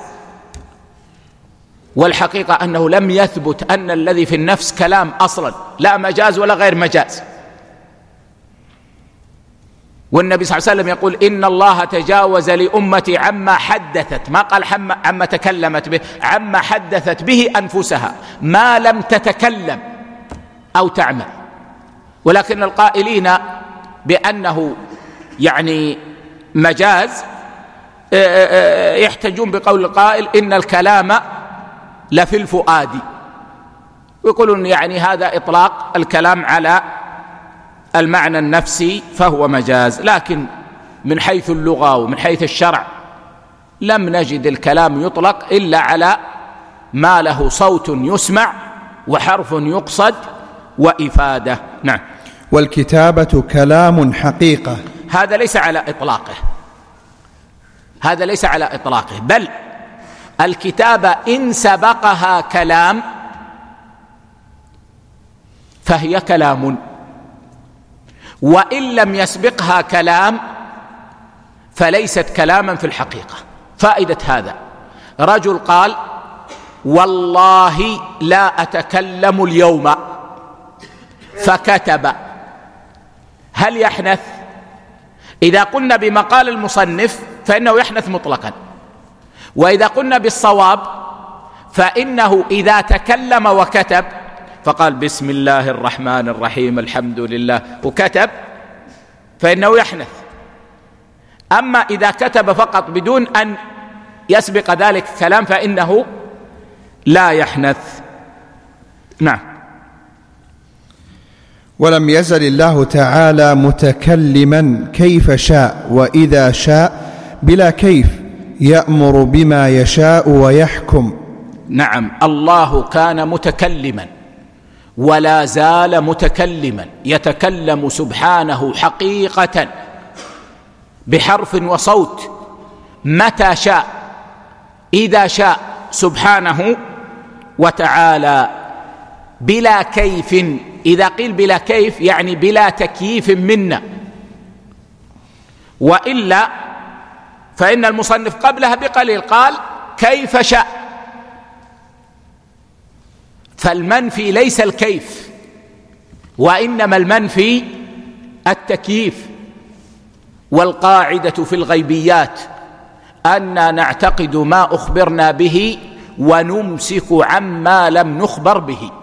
والحقيقة أنه لم يثبت أن الذي في النفس كلام أصلا، لا مجاز ولا غير مجاز. والنبي صلى الله عليه وسلم يقول إن الله تجاوز لأمتي عما حدثت، ما قال عما تكلمت به، عما حدثت به أنفسها ما لم تتكلم أو تعمل. ولكن القائلين بأنه يعني مجاز يحتجون بقول القائل إن الكلام لفي الفؤاد، ويقولون يعني هذا إطلاق الكلام على المعنى النفسي فهو مجاز. لكن من حيث اللغة ومن حيث الشرع لم نجد الكلام يطلق إلا على ما له صوت يسمع وحرف يقصد وإفادة. نعم. والكتابة كلام حقيقة، هذا ليس على إطلاقه، هذا ليس على إطلاقه، بل الكتابة إن سبقها كلام فهي كلام، وإن لم يسبقها كلام فليست كلاما في الحقيقة. فائدة هذا: رجل قال والله لا أتكلم اليوم فكتب، هل يحنث؟ إذا قلنا بما قال المصنف فإنه يحنث مطلقا، وإذا قلنا بالصواب فإنه إذا تكلم وكتب فقال بسم الله الرحمن الرحيم الحمد لله وكتب فإنه يحنث. أما إذا كتب فقط بدون أن يسبق ذلك كلام فإنه لا يحنث. نعم. ولم يزل الله تعالى متكلما كيف شاء وإذا شاء بلا كيف، يأمر بما يشاء ويحكم. نعم، الله كان متكلما ولا زال متكلما، يتكلم سبحانه حقيقة بحرف وصوت متى شاء إذا شاء سبحانه وتعالى بلا كيف. إذا قيل بلا كيف يعني بلا تكييف منا، وإلا فإن المصنف قبلها بقليل قال كيف شاء، فالمنفي ليس الكيف وإنما المنفي التكييف. والقاعدة في الغيبيات أننا نعتقد ما أخبرنا به ونمسك عما لم نخبر به،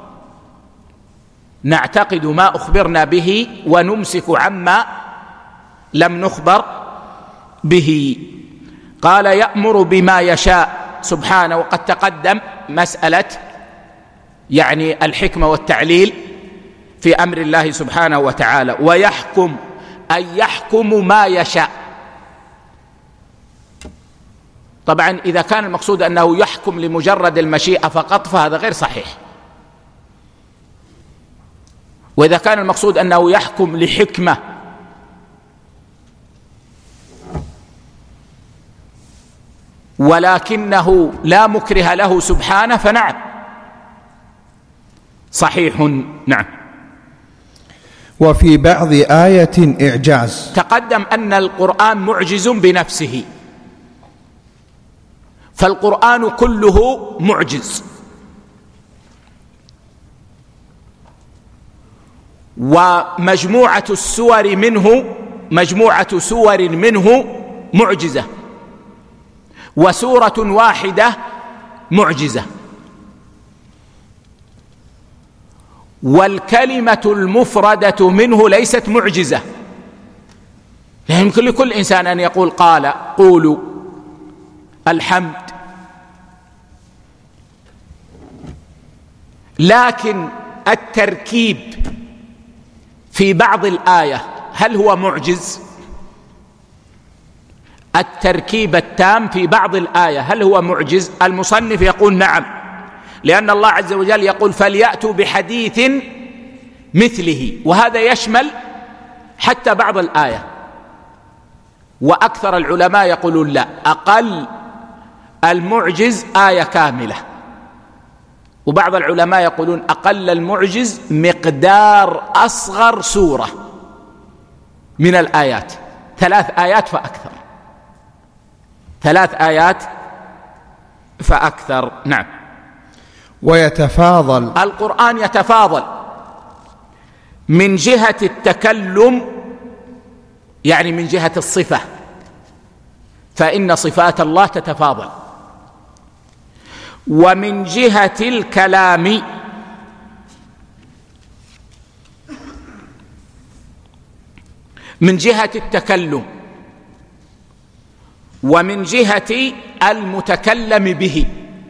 نعتقد ما أخبرنا به ونمسك عما لم نخبر به. قال يأمر بما يشاء سبحانه، وقد تقدم مسألة يعني الحكمة والتعليل في أمر الله سبحانه وتعالى. ويحكم أي يحكم ما يشاء. طبعا إذا كان المقصود أنه يحكم لمجرد المشيئة فقط فهذا غير صحيح، وإذا كان المقصود أنه يحكم لحكمة ولكنه لا مكره له سبحانه فنعم صحيح. نعم. وفي بعض آية إعجاز. تقدم أن القرآن معجز بنفسه، فالقرآن كله معجز، ومجموعة السور منه مجموعة سور منه معجزة، وسورة واحدة معجزة. والكلمة المفردة منه ليست معجزة، لا يمكن لكل إنسان أن يقول قال، قولوا، الحمد، لكن التركيب في بعض الآية هل هو معجز؟ التركيب التام في بعض الآية هل هو معجز؟ المصنف يقول نعم، لأن الله عز وجل يقول فليأتوا بحديث مثله، وهذا يشمل حتى بعض الآية. وأكثر العلماء يقولون لا، أقل المعجز آية كاملة، وبعض العلماء يقولون أقل المعجز مقدار أصغر سورة من الآيات، ثلاث آيات فأكثر، ثلاث آيات فأكثر. نعم. ويتفاضل القرآن يتفاضل من جهة التكلم، يعني من جهة الصفة، فإن صفات الله تتفاضل، ومن جهة الكلام من جهة التكلم، ومن جهة المتكلم به،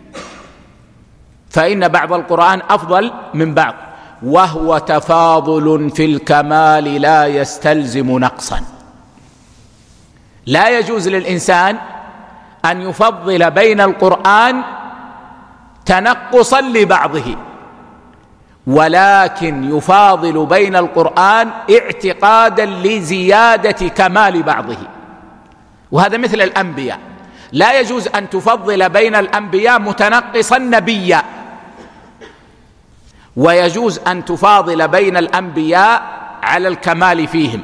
فإن بعض القرآن أفضل من بعض، وهو تفاضل في الكمال لا يستلزم نقصا. لا يجوز للإنسان أن يفضل بين القرآن تنقصا لبعضه، ولكن يفاضل بين القرآن اعتقادا لزيادة كمال بعضه، وهذا مثل الأنبياء، لا يجوز أن تفضل بين الأنبياء متنقصا نبيا، ويجوز أن تفاضل بين الأنبياء على الكمال فيهم،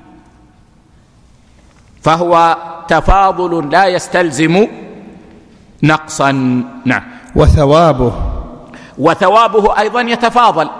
فهو تفاضل لا يستلزم نقصا. نعم. وثوابه وثوابه أيضا يتفاضل،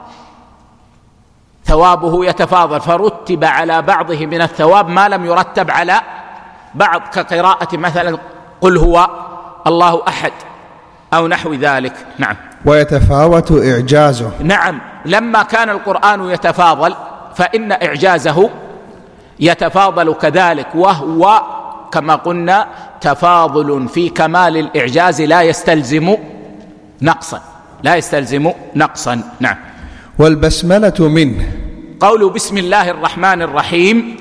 ثوابه يتفاضل، فرتب على بعضه من الثواب ما لم يرتب على بعض، كقراءة مثلا قل هو الله أحد أو نحو ذلك. نعم. ويتفاوت إعجازه. نعم، لما كان القرآن يتفاضل فإن إعجازه يتفاضل كذلك، وهو كما قلنا تفاضل في كمال الإعجاز لا يستلزم نقصا، لا يستلزم نقصا. نعم. والبسملة منه، قول بسم الله الرحمن الرحيم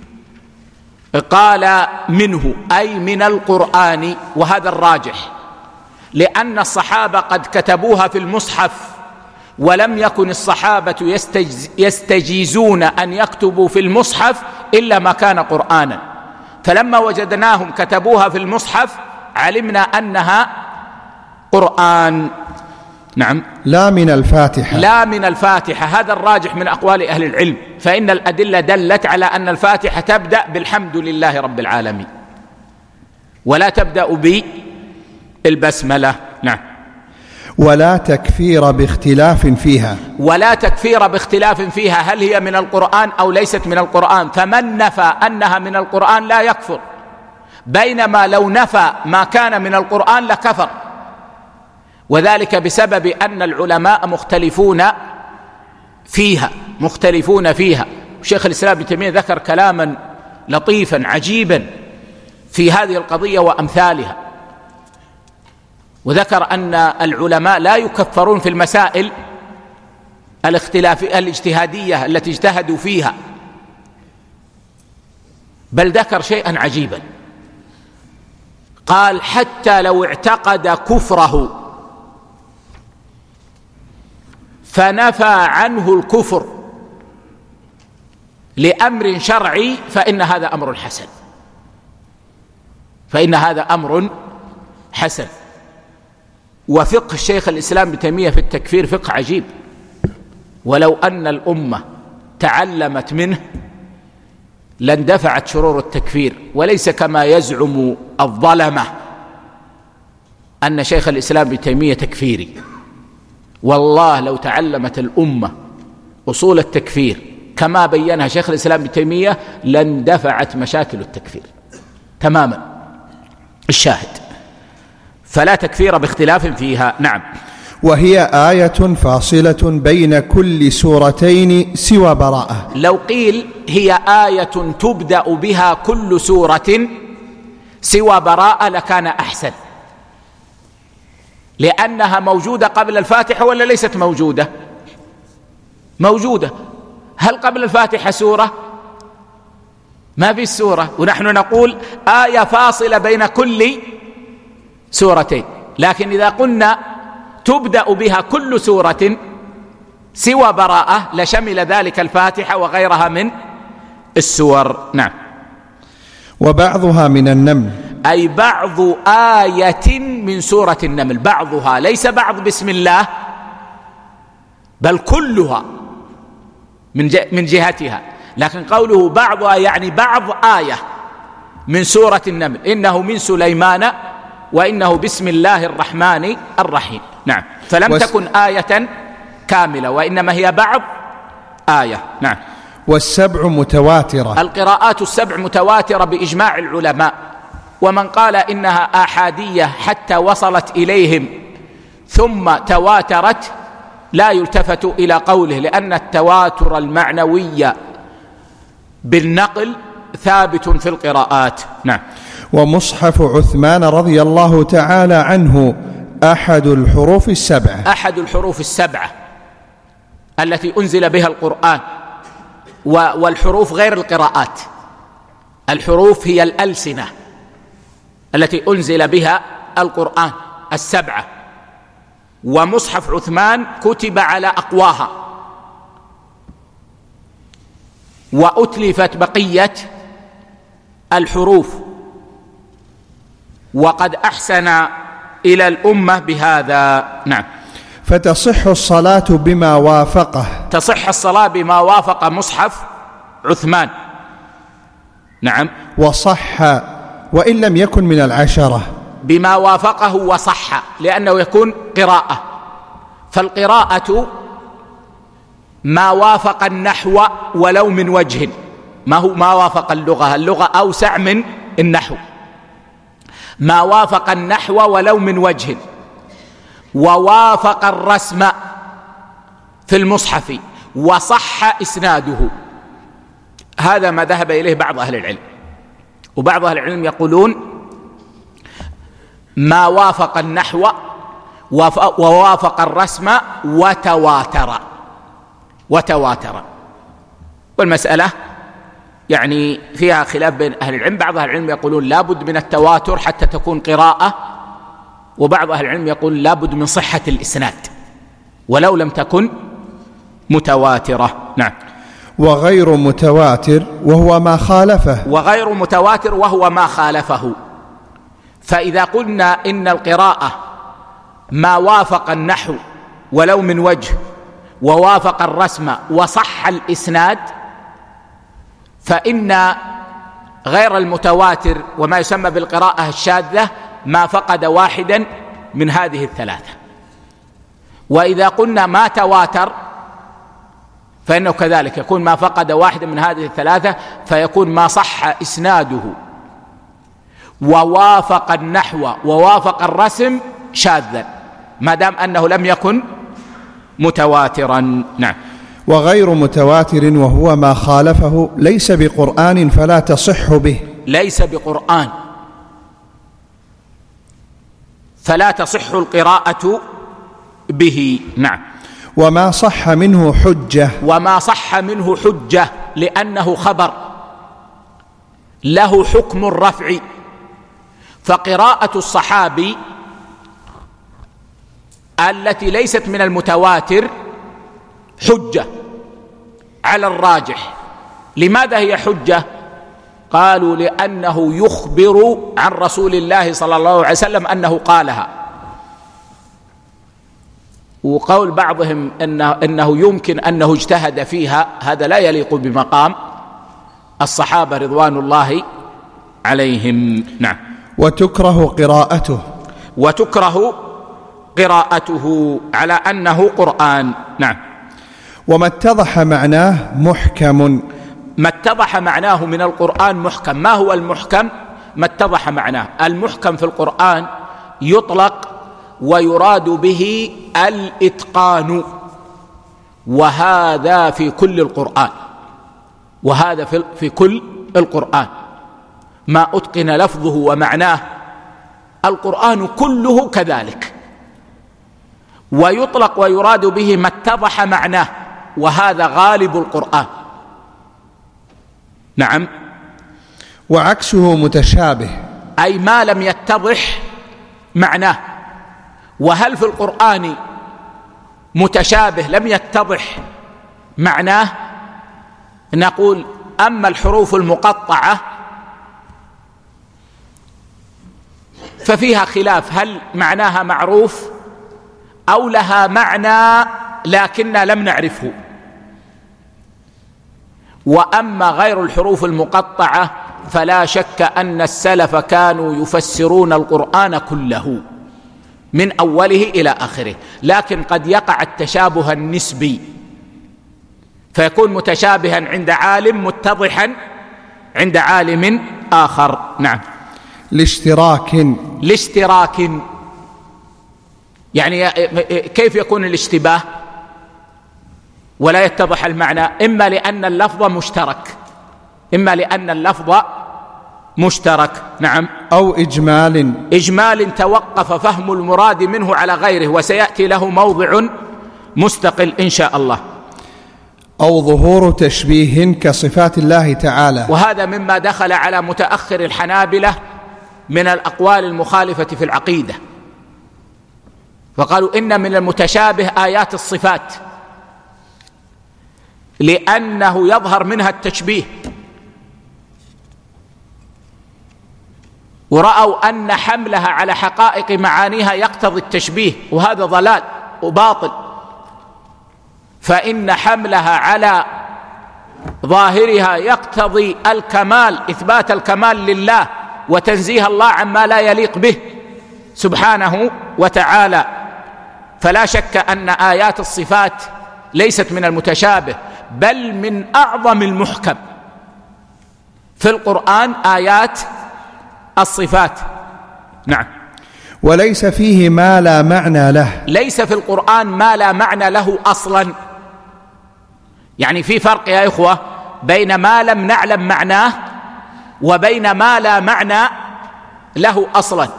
قال منه أي من القرآن، وهذا الراجح، لأن الصحابة قد كتبوها في المصحف، ولم يكن الصحابة يستجيزون أن يكتبوا في المصحف إلا ما كان قرآنا، فلما وجدناهم كتبوها في المصحف علمنا أنها قرآن. نعم. لا من الفاتحة، لا من الفاتحة، هذا الراجح من أقوال أهل العلم، فإن الأدلة دلت على أن الفاتحة تبدأ بالحمد لله رب العالمين، ولا تبدأ بالبسملة. نعم. ولا تكفير باختلاف فيها، ولا تكفير باختلاف فيها، هل هي من القرآن أو ليست من القرآن، فمن نفى أنها من القرآن لا يكفر، بينما لو نفى ما كان من القرآن لكفر، وذلك بسبب أن العلماء مختلفون فيها مختلفون فيها شيخ الإسلام ابن تيمية ذكر كلاما لطيفا عجيبا في هذه القضية وأمثالها، وذكر أن العلماء لا يكفرون في المسائل الاختلاف الاجتهادية التي اجتهدوا فيها، بل ذكر شيئا عجيبا، قال حتى لو اعتقد كفره فنفى عنه الكفر لأمر شرعي فإن هذا أمر حسن، فإن هذا أمر حسن. وفقه الشيخ الإسلام ابن تيمية في التكفير فقه عجيب، ولو أن الأمة تعلمت منه لاندفعت شرور التكفير، وليس كما يزعم الظلمة أن شيخ الإسلام ابن تيمية تكفيري. والله لو تعلمت الأمة أصول التكفير كما بينها شيخ الإسلام ابن تيمية لاندفعت مشاكل التكفير تماما. الشاهد فلا تكفير باختلاف فيها. نعم. وهي آية فاصلة بين كل سورتين سوى براءة. لو قيل هي آية تبدأ بها كل سورة سوى براءة لكان أحسن، لأنها موجودة قبل الفاتحة ولا ليست موجودة؟ موجودة. هل قبل الفاتحة سورة؟ ما في السورة، ونحن نقول آية فاصلة بين كل سورتين. لكن إذا قلنا تبدأ بها كل سورة سوى براءة لشمل ذلك الفاتحة وغيرها من السور. نعم. وبعضها من النمل، أي بعض آية من سورة النمل، بعضها، ليس بعض بسم الله، بل كلها من من جهتها. لكن قوله بعضها يعني بعض آية من سورة النمل، إنه من سليمان وإنه بسم الله الرحمن الرحيم. نعم. فلم وس... تكن آية كاملة، وإنما هي بعض آية. نعم. والسبع متواترة، القراءات السبع متواترة بإجماع العلماء، ومن قال إنها آحادية حتى وصلت إليهم ثم تواترت لا يلتفت إلى قوله، لأن التواتر المعنوي بالنقل ثابت في القراءات. نعم. ومصحف عثمان رضي الله تعالى عنه أحد الحروف السبعة، أحد الحروف السبعة التي أنزل بها القرآن. والحروف غير القراءات، الحروف هي الألسنة التي أنزل بها القرآن السبعة. ومصحف عثمان كتب على أقواها، وأتلفت بقية الحروف، وقد أحسن إلى الأمة بهذا. نعم. فتصح الصلاة بما وافقه، تصح الصلاة بما وافق مصحف عثمان. نعم. وصح وإن لم يكن من العشرة، بما وافقه وصح، لأنه يكون قراءة. فالقراءة ما وافق النحو ولو من وجه، ما هو ما وافق اللغة، اللغة أوسع من النحو. ما وافق النحو ولو من وجه، ووافق الرسم في المصحف، وصح إسناده. هذا ما ذهب إليه بعض أهل العلم. وبعض أهل العلم يقولون ما وافق النحو ووافق الرسم وتواتر وتواتر والمسألة يعني فيها خلاف بين أهل العلم. بعض أهل العلم يقولون لا بد من التواتر حتى تكون قراءة، وبعض أهل العلم يقول لا بد من صحة الإسناد ولو لم تكن متواترة. نعم. وغير متواتر وهو ما خالفه، وغير متواتر وهو ما خالفه. فإذا قلنا إن القراءة ما وافق النحو ولو من وجه، ووافق الرسم، وصح الإسناد، فإن غير المتواتر وما يسمى بالقراءة الشاذة ما فقد واحدا من هذه الثلاثة. وإذا قلنا ما تواتر فإنه كذلك يكون ما فقد واحدا من هذه الثلاثة، فيكون ما صح إسناده ووافق النحو ووافق الرسم شاذا، ما دام أنه لم يكن متواترا. نعم. وغير متواتر وهو ما خالفه ليس بقرآن فلا تصح به، ليس بقرآن فلا تصح القراءة به. نعم. وما صح منه حجة، وما صح منه حجة لأنه خبر له حكم الرفع. فقراءة الصحابي التي ليست من المتواتر حجة على الراجح. لماذا هي حجة؟ قالوا لأنه يخبر عن رسول الله صلى الله عليه وسلم أنه قالها. وقول بعضهم إنه, إنه يمكن أنه اجتهد فيها، هذا لا يليق بمقام الصحابة رضوان الله عليهم. نعم. وتكره قراءته، وتكره قراءته على أنه قرآن. نعم. وما اتضح معناه محكم. ما اتضح معناه من القرآن محكم. ما هو المحكم؟ ما اتضح معناه. المحكم في القرآن يطلق ويراد به الإتقان، وهذا في كل القرآن، وهذا في, في كل القرآن ما أتقن لفظه ومعناه. القرآن كله كذلك. ويطلق ويراد به ما اتضح معناه، وهذا غالب القرآن. نعم. وعكسه متشابه، أي ما لم يتضح معناه. وهل في القرآن متشابه لم يتضح معناه؟ نقول أما الحروف المقطعة ففيها خلاف، هل معناها معروف أو لها معنى لكننا لم نعرفه. وأما غير الحروف المقطعة فلا شك أن السلف كانوا يفسرون القرآن كله من أوله إلى آخره، لكن قد يقع التشابه النسبي فيكون متشابها عند عالم متضحا عند عالم آخر. نعم. لاشتراك. لاشتراك يعني كيف يكون الاشتباه ولا يتضح المعنى؟ إما لأن اللفظ مشترك، إما لأن اللفظ مشترك. نعم. أو إجمال. إجمال توقف فهم المراد منه على غيره، وسيأتي له موضع مستقل إن شاء الله. أو ظهور تشبيه كصفات الله تعالى، وهذا مما دخل على متأخر الحنابلة من الأقوال المخالفة في العقيدة، فقالوا إن من المتشابه آيات الصفات لأنه يظهر منها التشبيه، ورأوا أن حملها على حقائق معانيها يقتضي التشبيه، وهذا ضلال وباطل. فإن حملها على ظاهرها يقتضي الكمال، إثبات الكمال لله وتنزيه الله عما لا يليق به سبحانه وتعالى. فلا شك أن آيات الصفات ليست من المتشابه، بل من أعظم المحكم في القرآن آيات الصفات. نعم. وليس فيه ما لا معنى له. ليس في القرآن ما لا معنى له أصلا. يعني في فرق يا إخوة بين ما لم نعلم معناه وبين ما لا معنى له أصلا.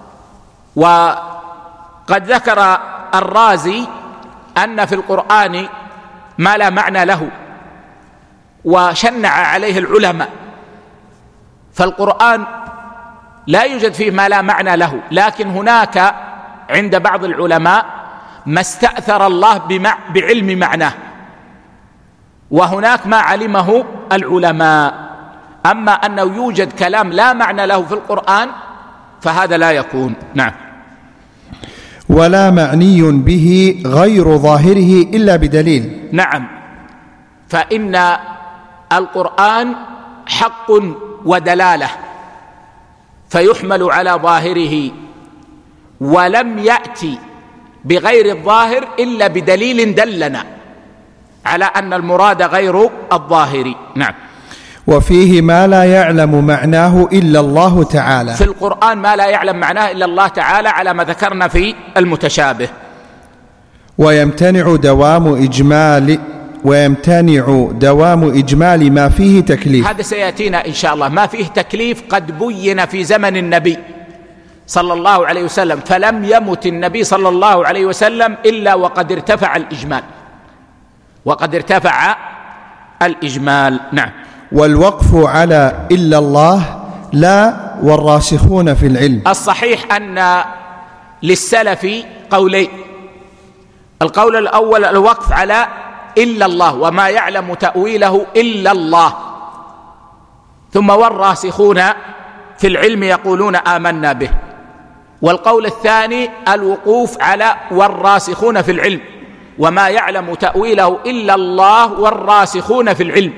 وقد ذكر الرازي أن في القرآن ما لا معنى له وشنع عليه العلماء، فالقرآن لا يوجد فيه ما لا معنى له، لكن هناك عند بعض العلماء ما استأثر الله بعلم معناه، وهناك ما علمه العلماء. أما أنه يوجد كلام لا معنى له في القرآن فهذا لا يكون. نعم. ولا معني به غير ظاهره إلا بدليل. نعم. فإن القرآن حق ودلالة فيحمل على ظاهره، ولم يأتي بغير الظاهر إلا بدليل دلنا على أن المراد غير الظاهر. نعم. وفيه ما لا يعلم معناه إلا الله تعالى. في القرآن ما لا يعلم معناه إلا الله تعالى على ما ذكرنا في المتشابه. ويمتنع دوام إجمال ويمتنع دوام إجمال ما فيه تكليف. هذا سيأتينا إن شاء الله. ما فيه تكليف قد بين في زمن النبي صلى الله عليه وسلم، فلم يمت النبي صلى الله عليه وسلم إلا وقد ارتفع الإجمال، وقد ارتفع الإجمال. نعم. والوقف على إلا الله لا والراسخون في العلم. الصحيح أن للسلف قولين. القول الأول الوقف على إلا الله وما يعلم تأويله إلا الله، ثم والراسخون في العلم يقولون آمنا به. والقول الثاني الوقوف على والراسخون في العلم وما يعلم تأويله إلا الله والراسخون في العلم.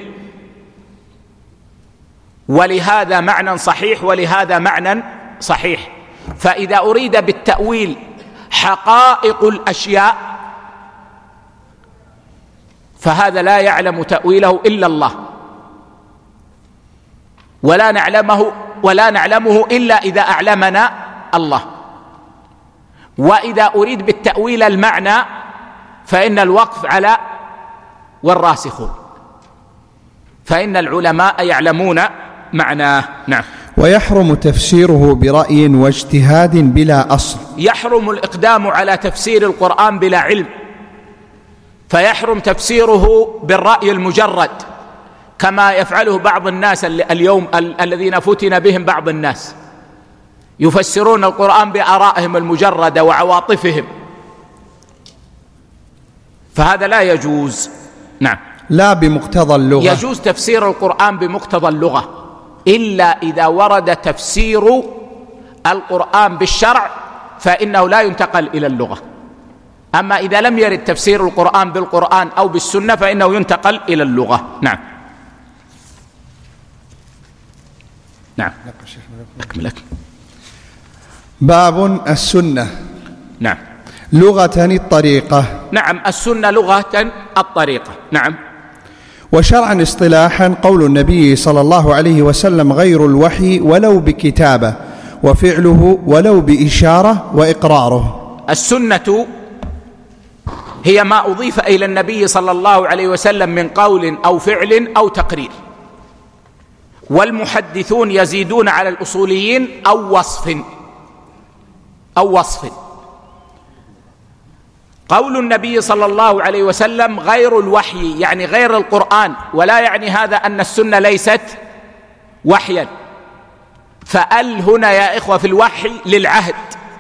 ولهذا معنى صحيح ولهذا معنى صحيح. فإذا أريد بالتأويل حقائق الأشياء فهذا لا يعلم تأويله إلا الله، ولا نعلمه ولا نعلمه إلا إذا أعلمنا الله. وإذا أريد بالتأويل المعنى فإن الوقف على والراسخون، فإن العلماء يعلمون معناه. نعم. ويحرم تفسيره برأي واجتهاد بلا أصل. يحرم الإقدام على تفسير القرآن بلا علم، فيحرم تفسيره بالرأي المجرد كما يفعله بعض الناس اليوم الذين فتن بهم بعض الناس، يفسرون القرآن بآرائهم المجردة وعواطفهم، فهذا لا يجوز. نعم. لا بمقتضى اللغة. يجوز تفسير القرآن بمقتضى اللغة إلا إذا ورد تفسير القرآن بالشرع فإنه لا ينتقل إلى اللغة. أما إذا لم يرد تفسير القرآن بالقرآن أو بالسنة فإنه ينتقل إلى اللغة. نعم. نعم. أكمل أكمل. باب السنة. نعم. لغة الطريقة. نعم. السنة لغة الطريقة. نعم. وشرعا اصطلاحا قول النبي صلى الله عليه وسلم غير الوحي ولو بكتابة، وفعله ولو بإشارة، وإقراره. السنة هي ما أضيف إلى النبي صلى الله عليه وسلم من قول أو فعل أو تقرير، والمحدثون يزيدون على الأصوليين أو وصف أو وصف. قول النبي صلى الله عليه وسلم غير الوحي يعني غير القرآن، ولا يعني هذا أن السنة ليست وحيا، فأل هنا يا إخوة في الوحي للعهد،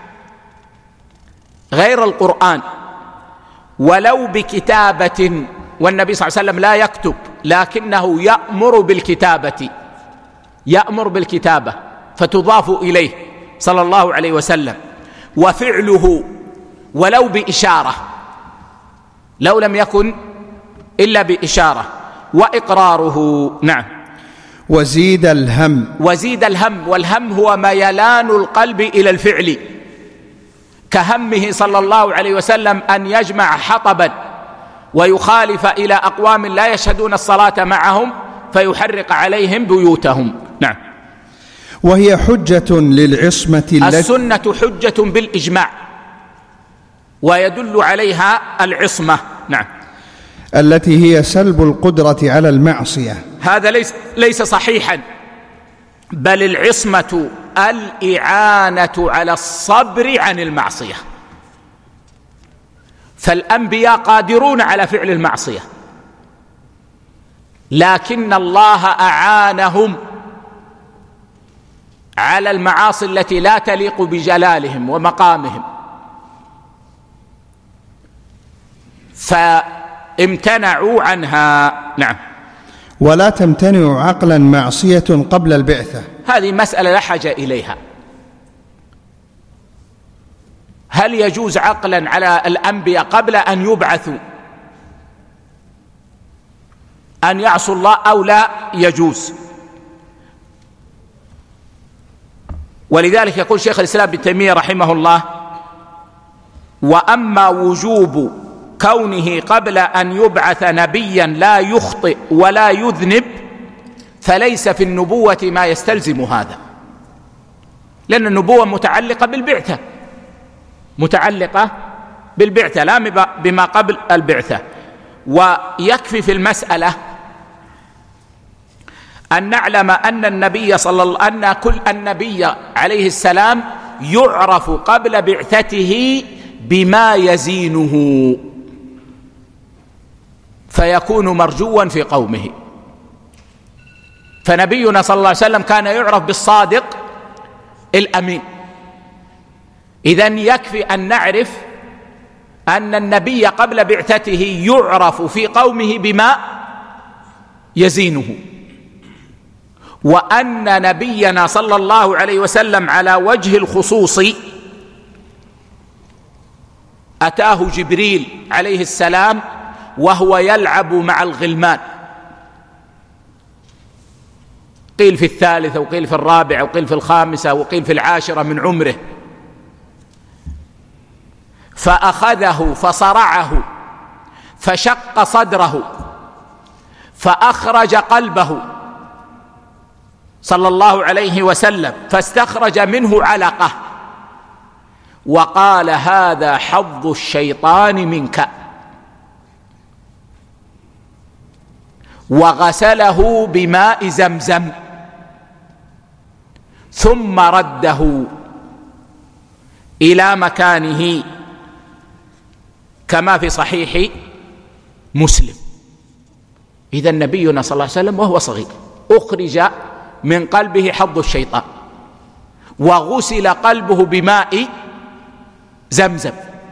غير القرآن ولو بكتابة، والنبي صلى الله عليه وسلم لا يكتب لكنه يأمر بالكتابة، يأمر بالكتابة فتضاف إليه صلى الله عليه وسلم. وفعله ولو بإشارة، لو لم يكن إلا بإشارة. وإقراره. نعم. وزيد الهم. وزيد الهم، والهم هو ميلان القلب إلى الفعل، كهمه صلى الله عليه وسلم أن يجمع حطبا ويخالف إلى أقوام لا يشهدون الصلاة معهم فيحرق عليهم بيوتهم. نعم. وهي حجة للعصمة التي السنة حجة بالإجماع ويدل عليها العصمة. نعم. التي هي سلب القدرة على المعصية. هذا ليس, ليس صحيحا، بل العصمة الإعانة على الصبر عن المعصية، فالأنبياء قادرون على فعل المعصية لكن الله أعانهم على المعاصي التي لا تليق بجلالهم ومقامهم، فامتنعوا عنها. نعم. ولا تمتنع عقلا معصية قبل البعثة. هذه مسألة لا حاجة إليها. هل يجوز عقلا على الأنبياء قبل أن يبعثوا أن يعصوا الله أو لا يجوز؟ ولذلك يقول شيخ الإسلام ابن تيمية رحمه الله: وأما وجوب كونه قبل أن يبعث نبيا لا يخطئ ولا يذنب فليس في النبوة ما يستلزم هذا، لأن النبوة متعلقة بالبعثة، متعلقة بالبعثة لا بما قبل البعثة. ويكفي في المسألة أن نعلم أن النبي صلى الله أن كل النبي عليه السلام يعرف قبل بعثته بما يزينه فيكون مرجوا في قومه. فنبينا صلى الله عليه وسلم كان يعرف بالصادق الأمين. إذن يكفي أن نعرف أن النبي قبل بعثته يعرف في قومه بما يزينه، وأن نبينا صلى الله عليه وسلم على وجه الخصوص أتاه جبريل عليه السلام وهو يلعب مع الغلمان، قيل في الثالثة وقيل في الرابعة وقيل في الخامسة وقيل في العاشرة من عمره، فأخذه فصرعه فشق صدره فأخرج قلبه صلى الله عليه وسلم فاستخرج منه علقة وقال: هذا حظ الشيطان منك، وغسله بماء زمزم ثم رده إلى مكانه كما في صحيح مسلم. إذن نبينا صلى الله عليه وسلم وهو صغير أخرج من قلبه حظ الشيطان وغسل قلبه بماء زمزم،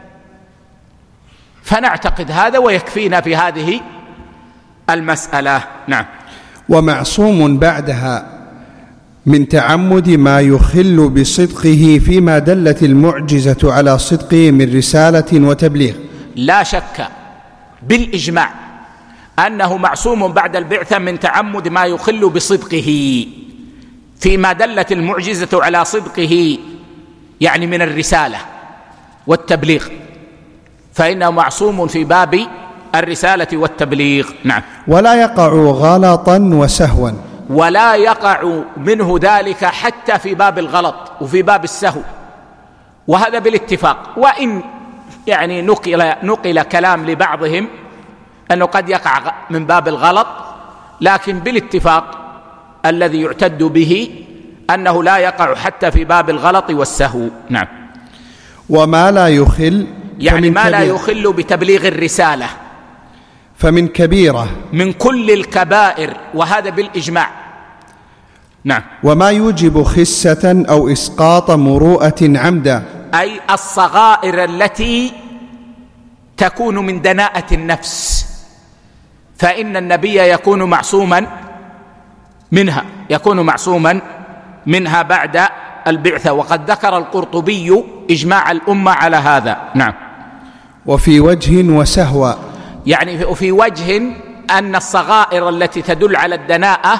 فنعتقد هذا ويكفينا في هذه المسألة. نعم. ومعصوم بعدها من تعمد ما يخل بصدقه فيما دلت المعجزة على صدقه من رسالة وتبليغ. لا شك بالإجماع أنه معصوم بعد البعثة من تعمد ما يخل بصدقه فيما دلت المعجزة على صدقه، يعني من الرسالة والتبليغ، فإنه معصوم في باب الرسالة والتبليغ. نعم. ولا يقع غلطا وسهوا، ولا يقع منه ذلك حتى في باب الغلط وفي باب السهو، وهذا بالاتفاق. وإن يعني نقل, نقل كلام لبعضهم أنه قد يقع من باب الغلط، لكن بالاتفاق الذي يعتد به أنه لا يقع حتى في باب الغلط والسهو. نعم. وما لا يخل، يعني ما لا يخل بتبليغ الرسالة، فمن كبيرة من كل الكبائر، وهذا بالإجماع. نعم. وما يوجب خسة أو إسقاط مروءة عمدا، أي الصغائر التي تكون من دناءة النفس، فإن النبي يكون معصوما منها يكون معصوما منها بعد البعثة، وقد ذكر القرطبي إجماع الأمة على هذا. نعم. وفي وجه وسهوى، يعني في وجه أن الصغائر التي تدل على الدناءة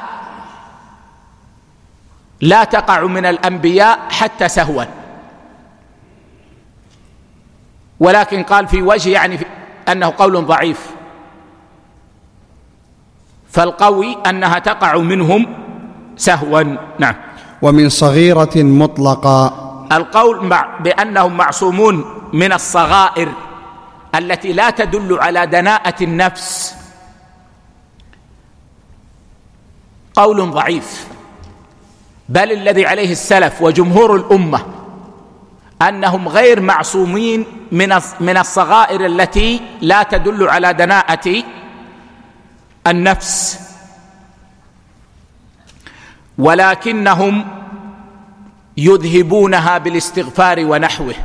لا تقع من الأنبياء حتى سهوا، ولكن قال في وجه يعني في أنه قول ضعيف، فالقوي أنها تقع منهم سهوا. نعم. ومن صغيرة مطلقة، القول بأنهم معصومون من الصغائر التي لا تدل على دناءة النفس قول ضعيف، بل الذي عليه السلف وجمهور الأمة أنهم غير معصومين من الصغائر التي لا تدل على دناءة النفس، ولكنهم يذهبونها بالاستغفار ونحوه.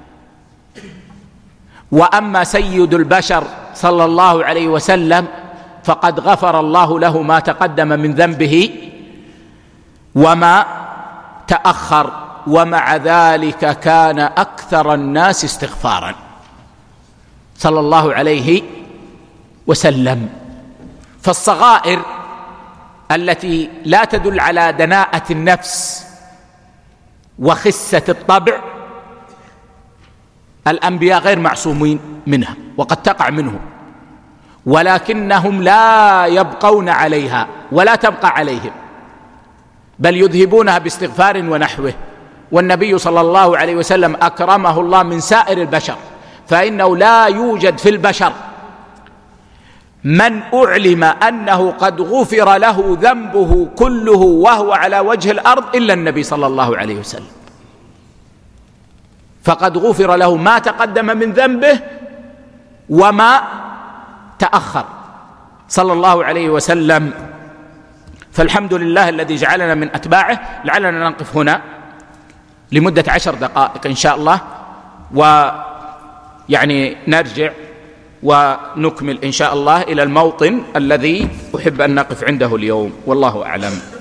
وأما سيد البشر صلى الله عليه وسلم فقد غفر الله له ما تقدم من ذنبه وما تأخر، ومع ذلك كان أكثر الناس استغفارا صلى الله عليه وسلم. فالصغائر التي لا تدل على دناءة النفس وخسة الطبع الأنبياء غير معصومين منها، وقد تقع منهم، ولكنهم لا يبقون عليها ولا تبقى عليهم، بل يذهبونها باستغفار ونحوه. والنبي صلى الله عليه وسلم أكرمه الله من سائر البشر، فإنه لا يوجد في البشر من أعلم أنه قد غفر له ذنبه كله وهو على وجه الأرض إلا النبي صلى الله عليه وسلم، فقد غفر له ما تقدم من ذنبه وما تأخر صلى الله عليه وسلم. فالحمد لله الذي جعلنا من أتباعه. لعلنا نقف هنا لمدة عشر دقائق إن شاء الله، ويعني نرجع ونكمل إن شاء الله إلى الموطن الذي أحب أن نقف عنده اليوم، والله أعلم.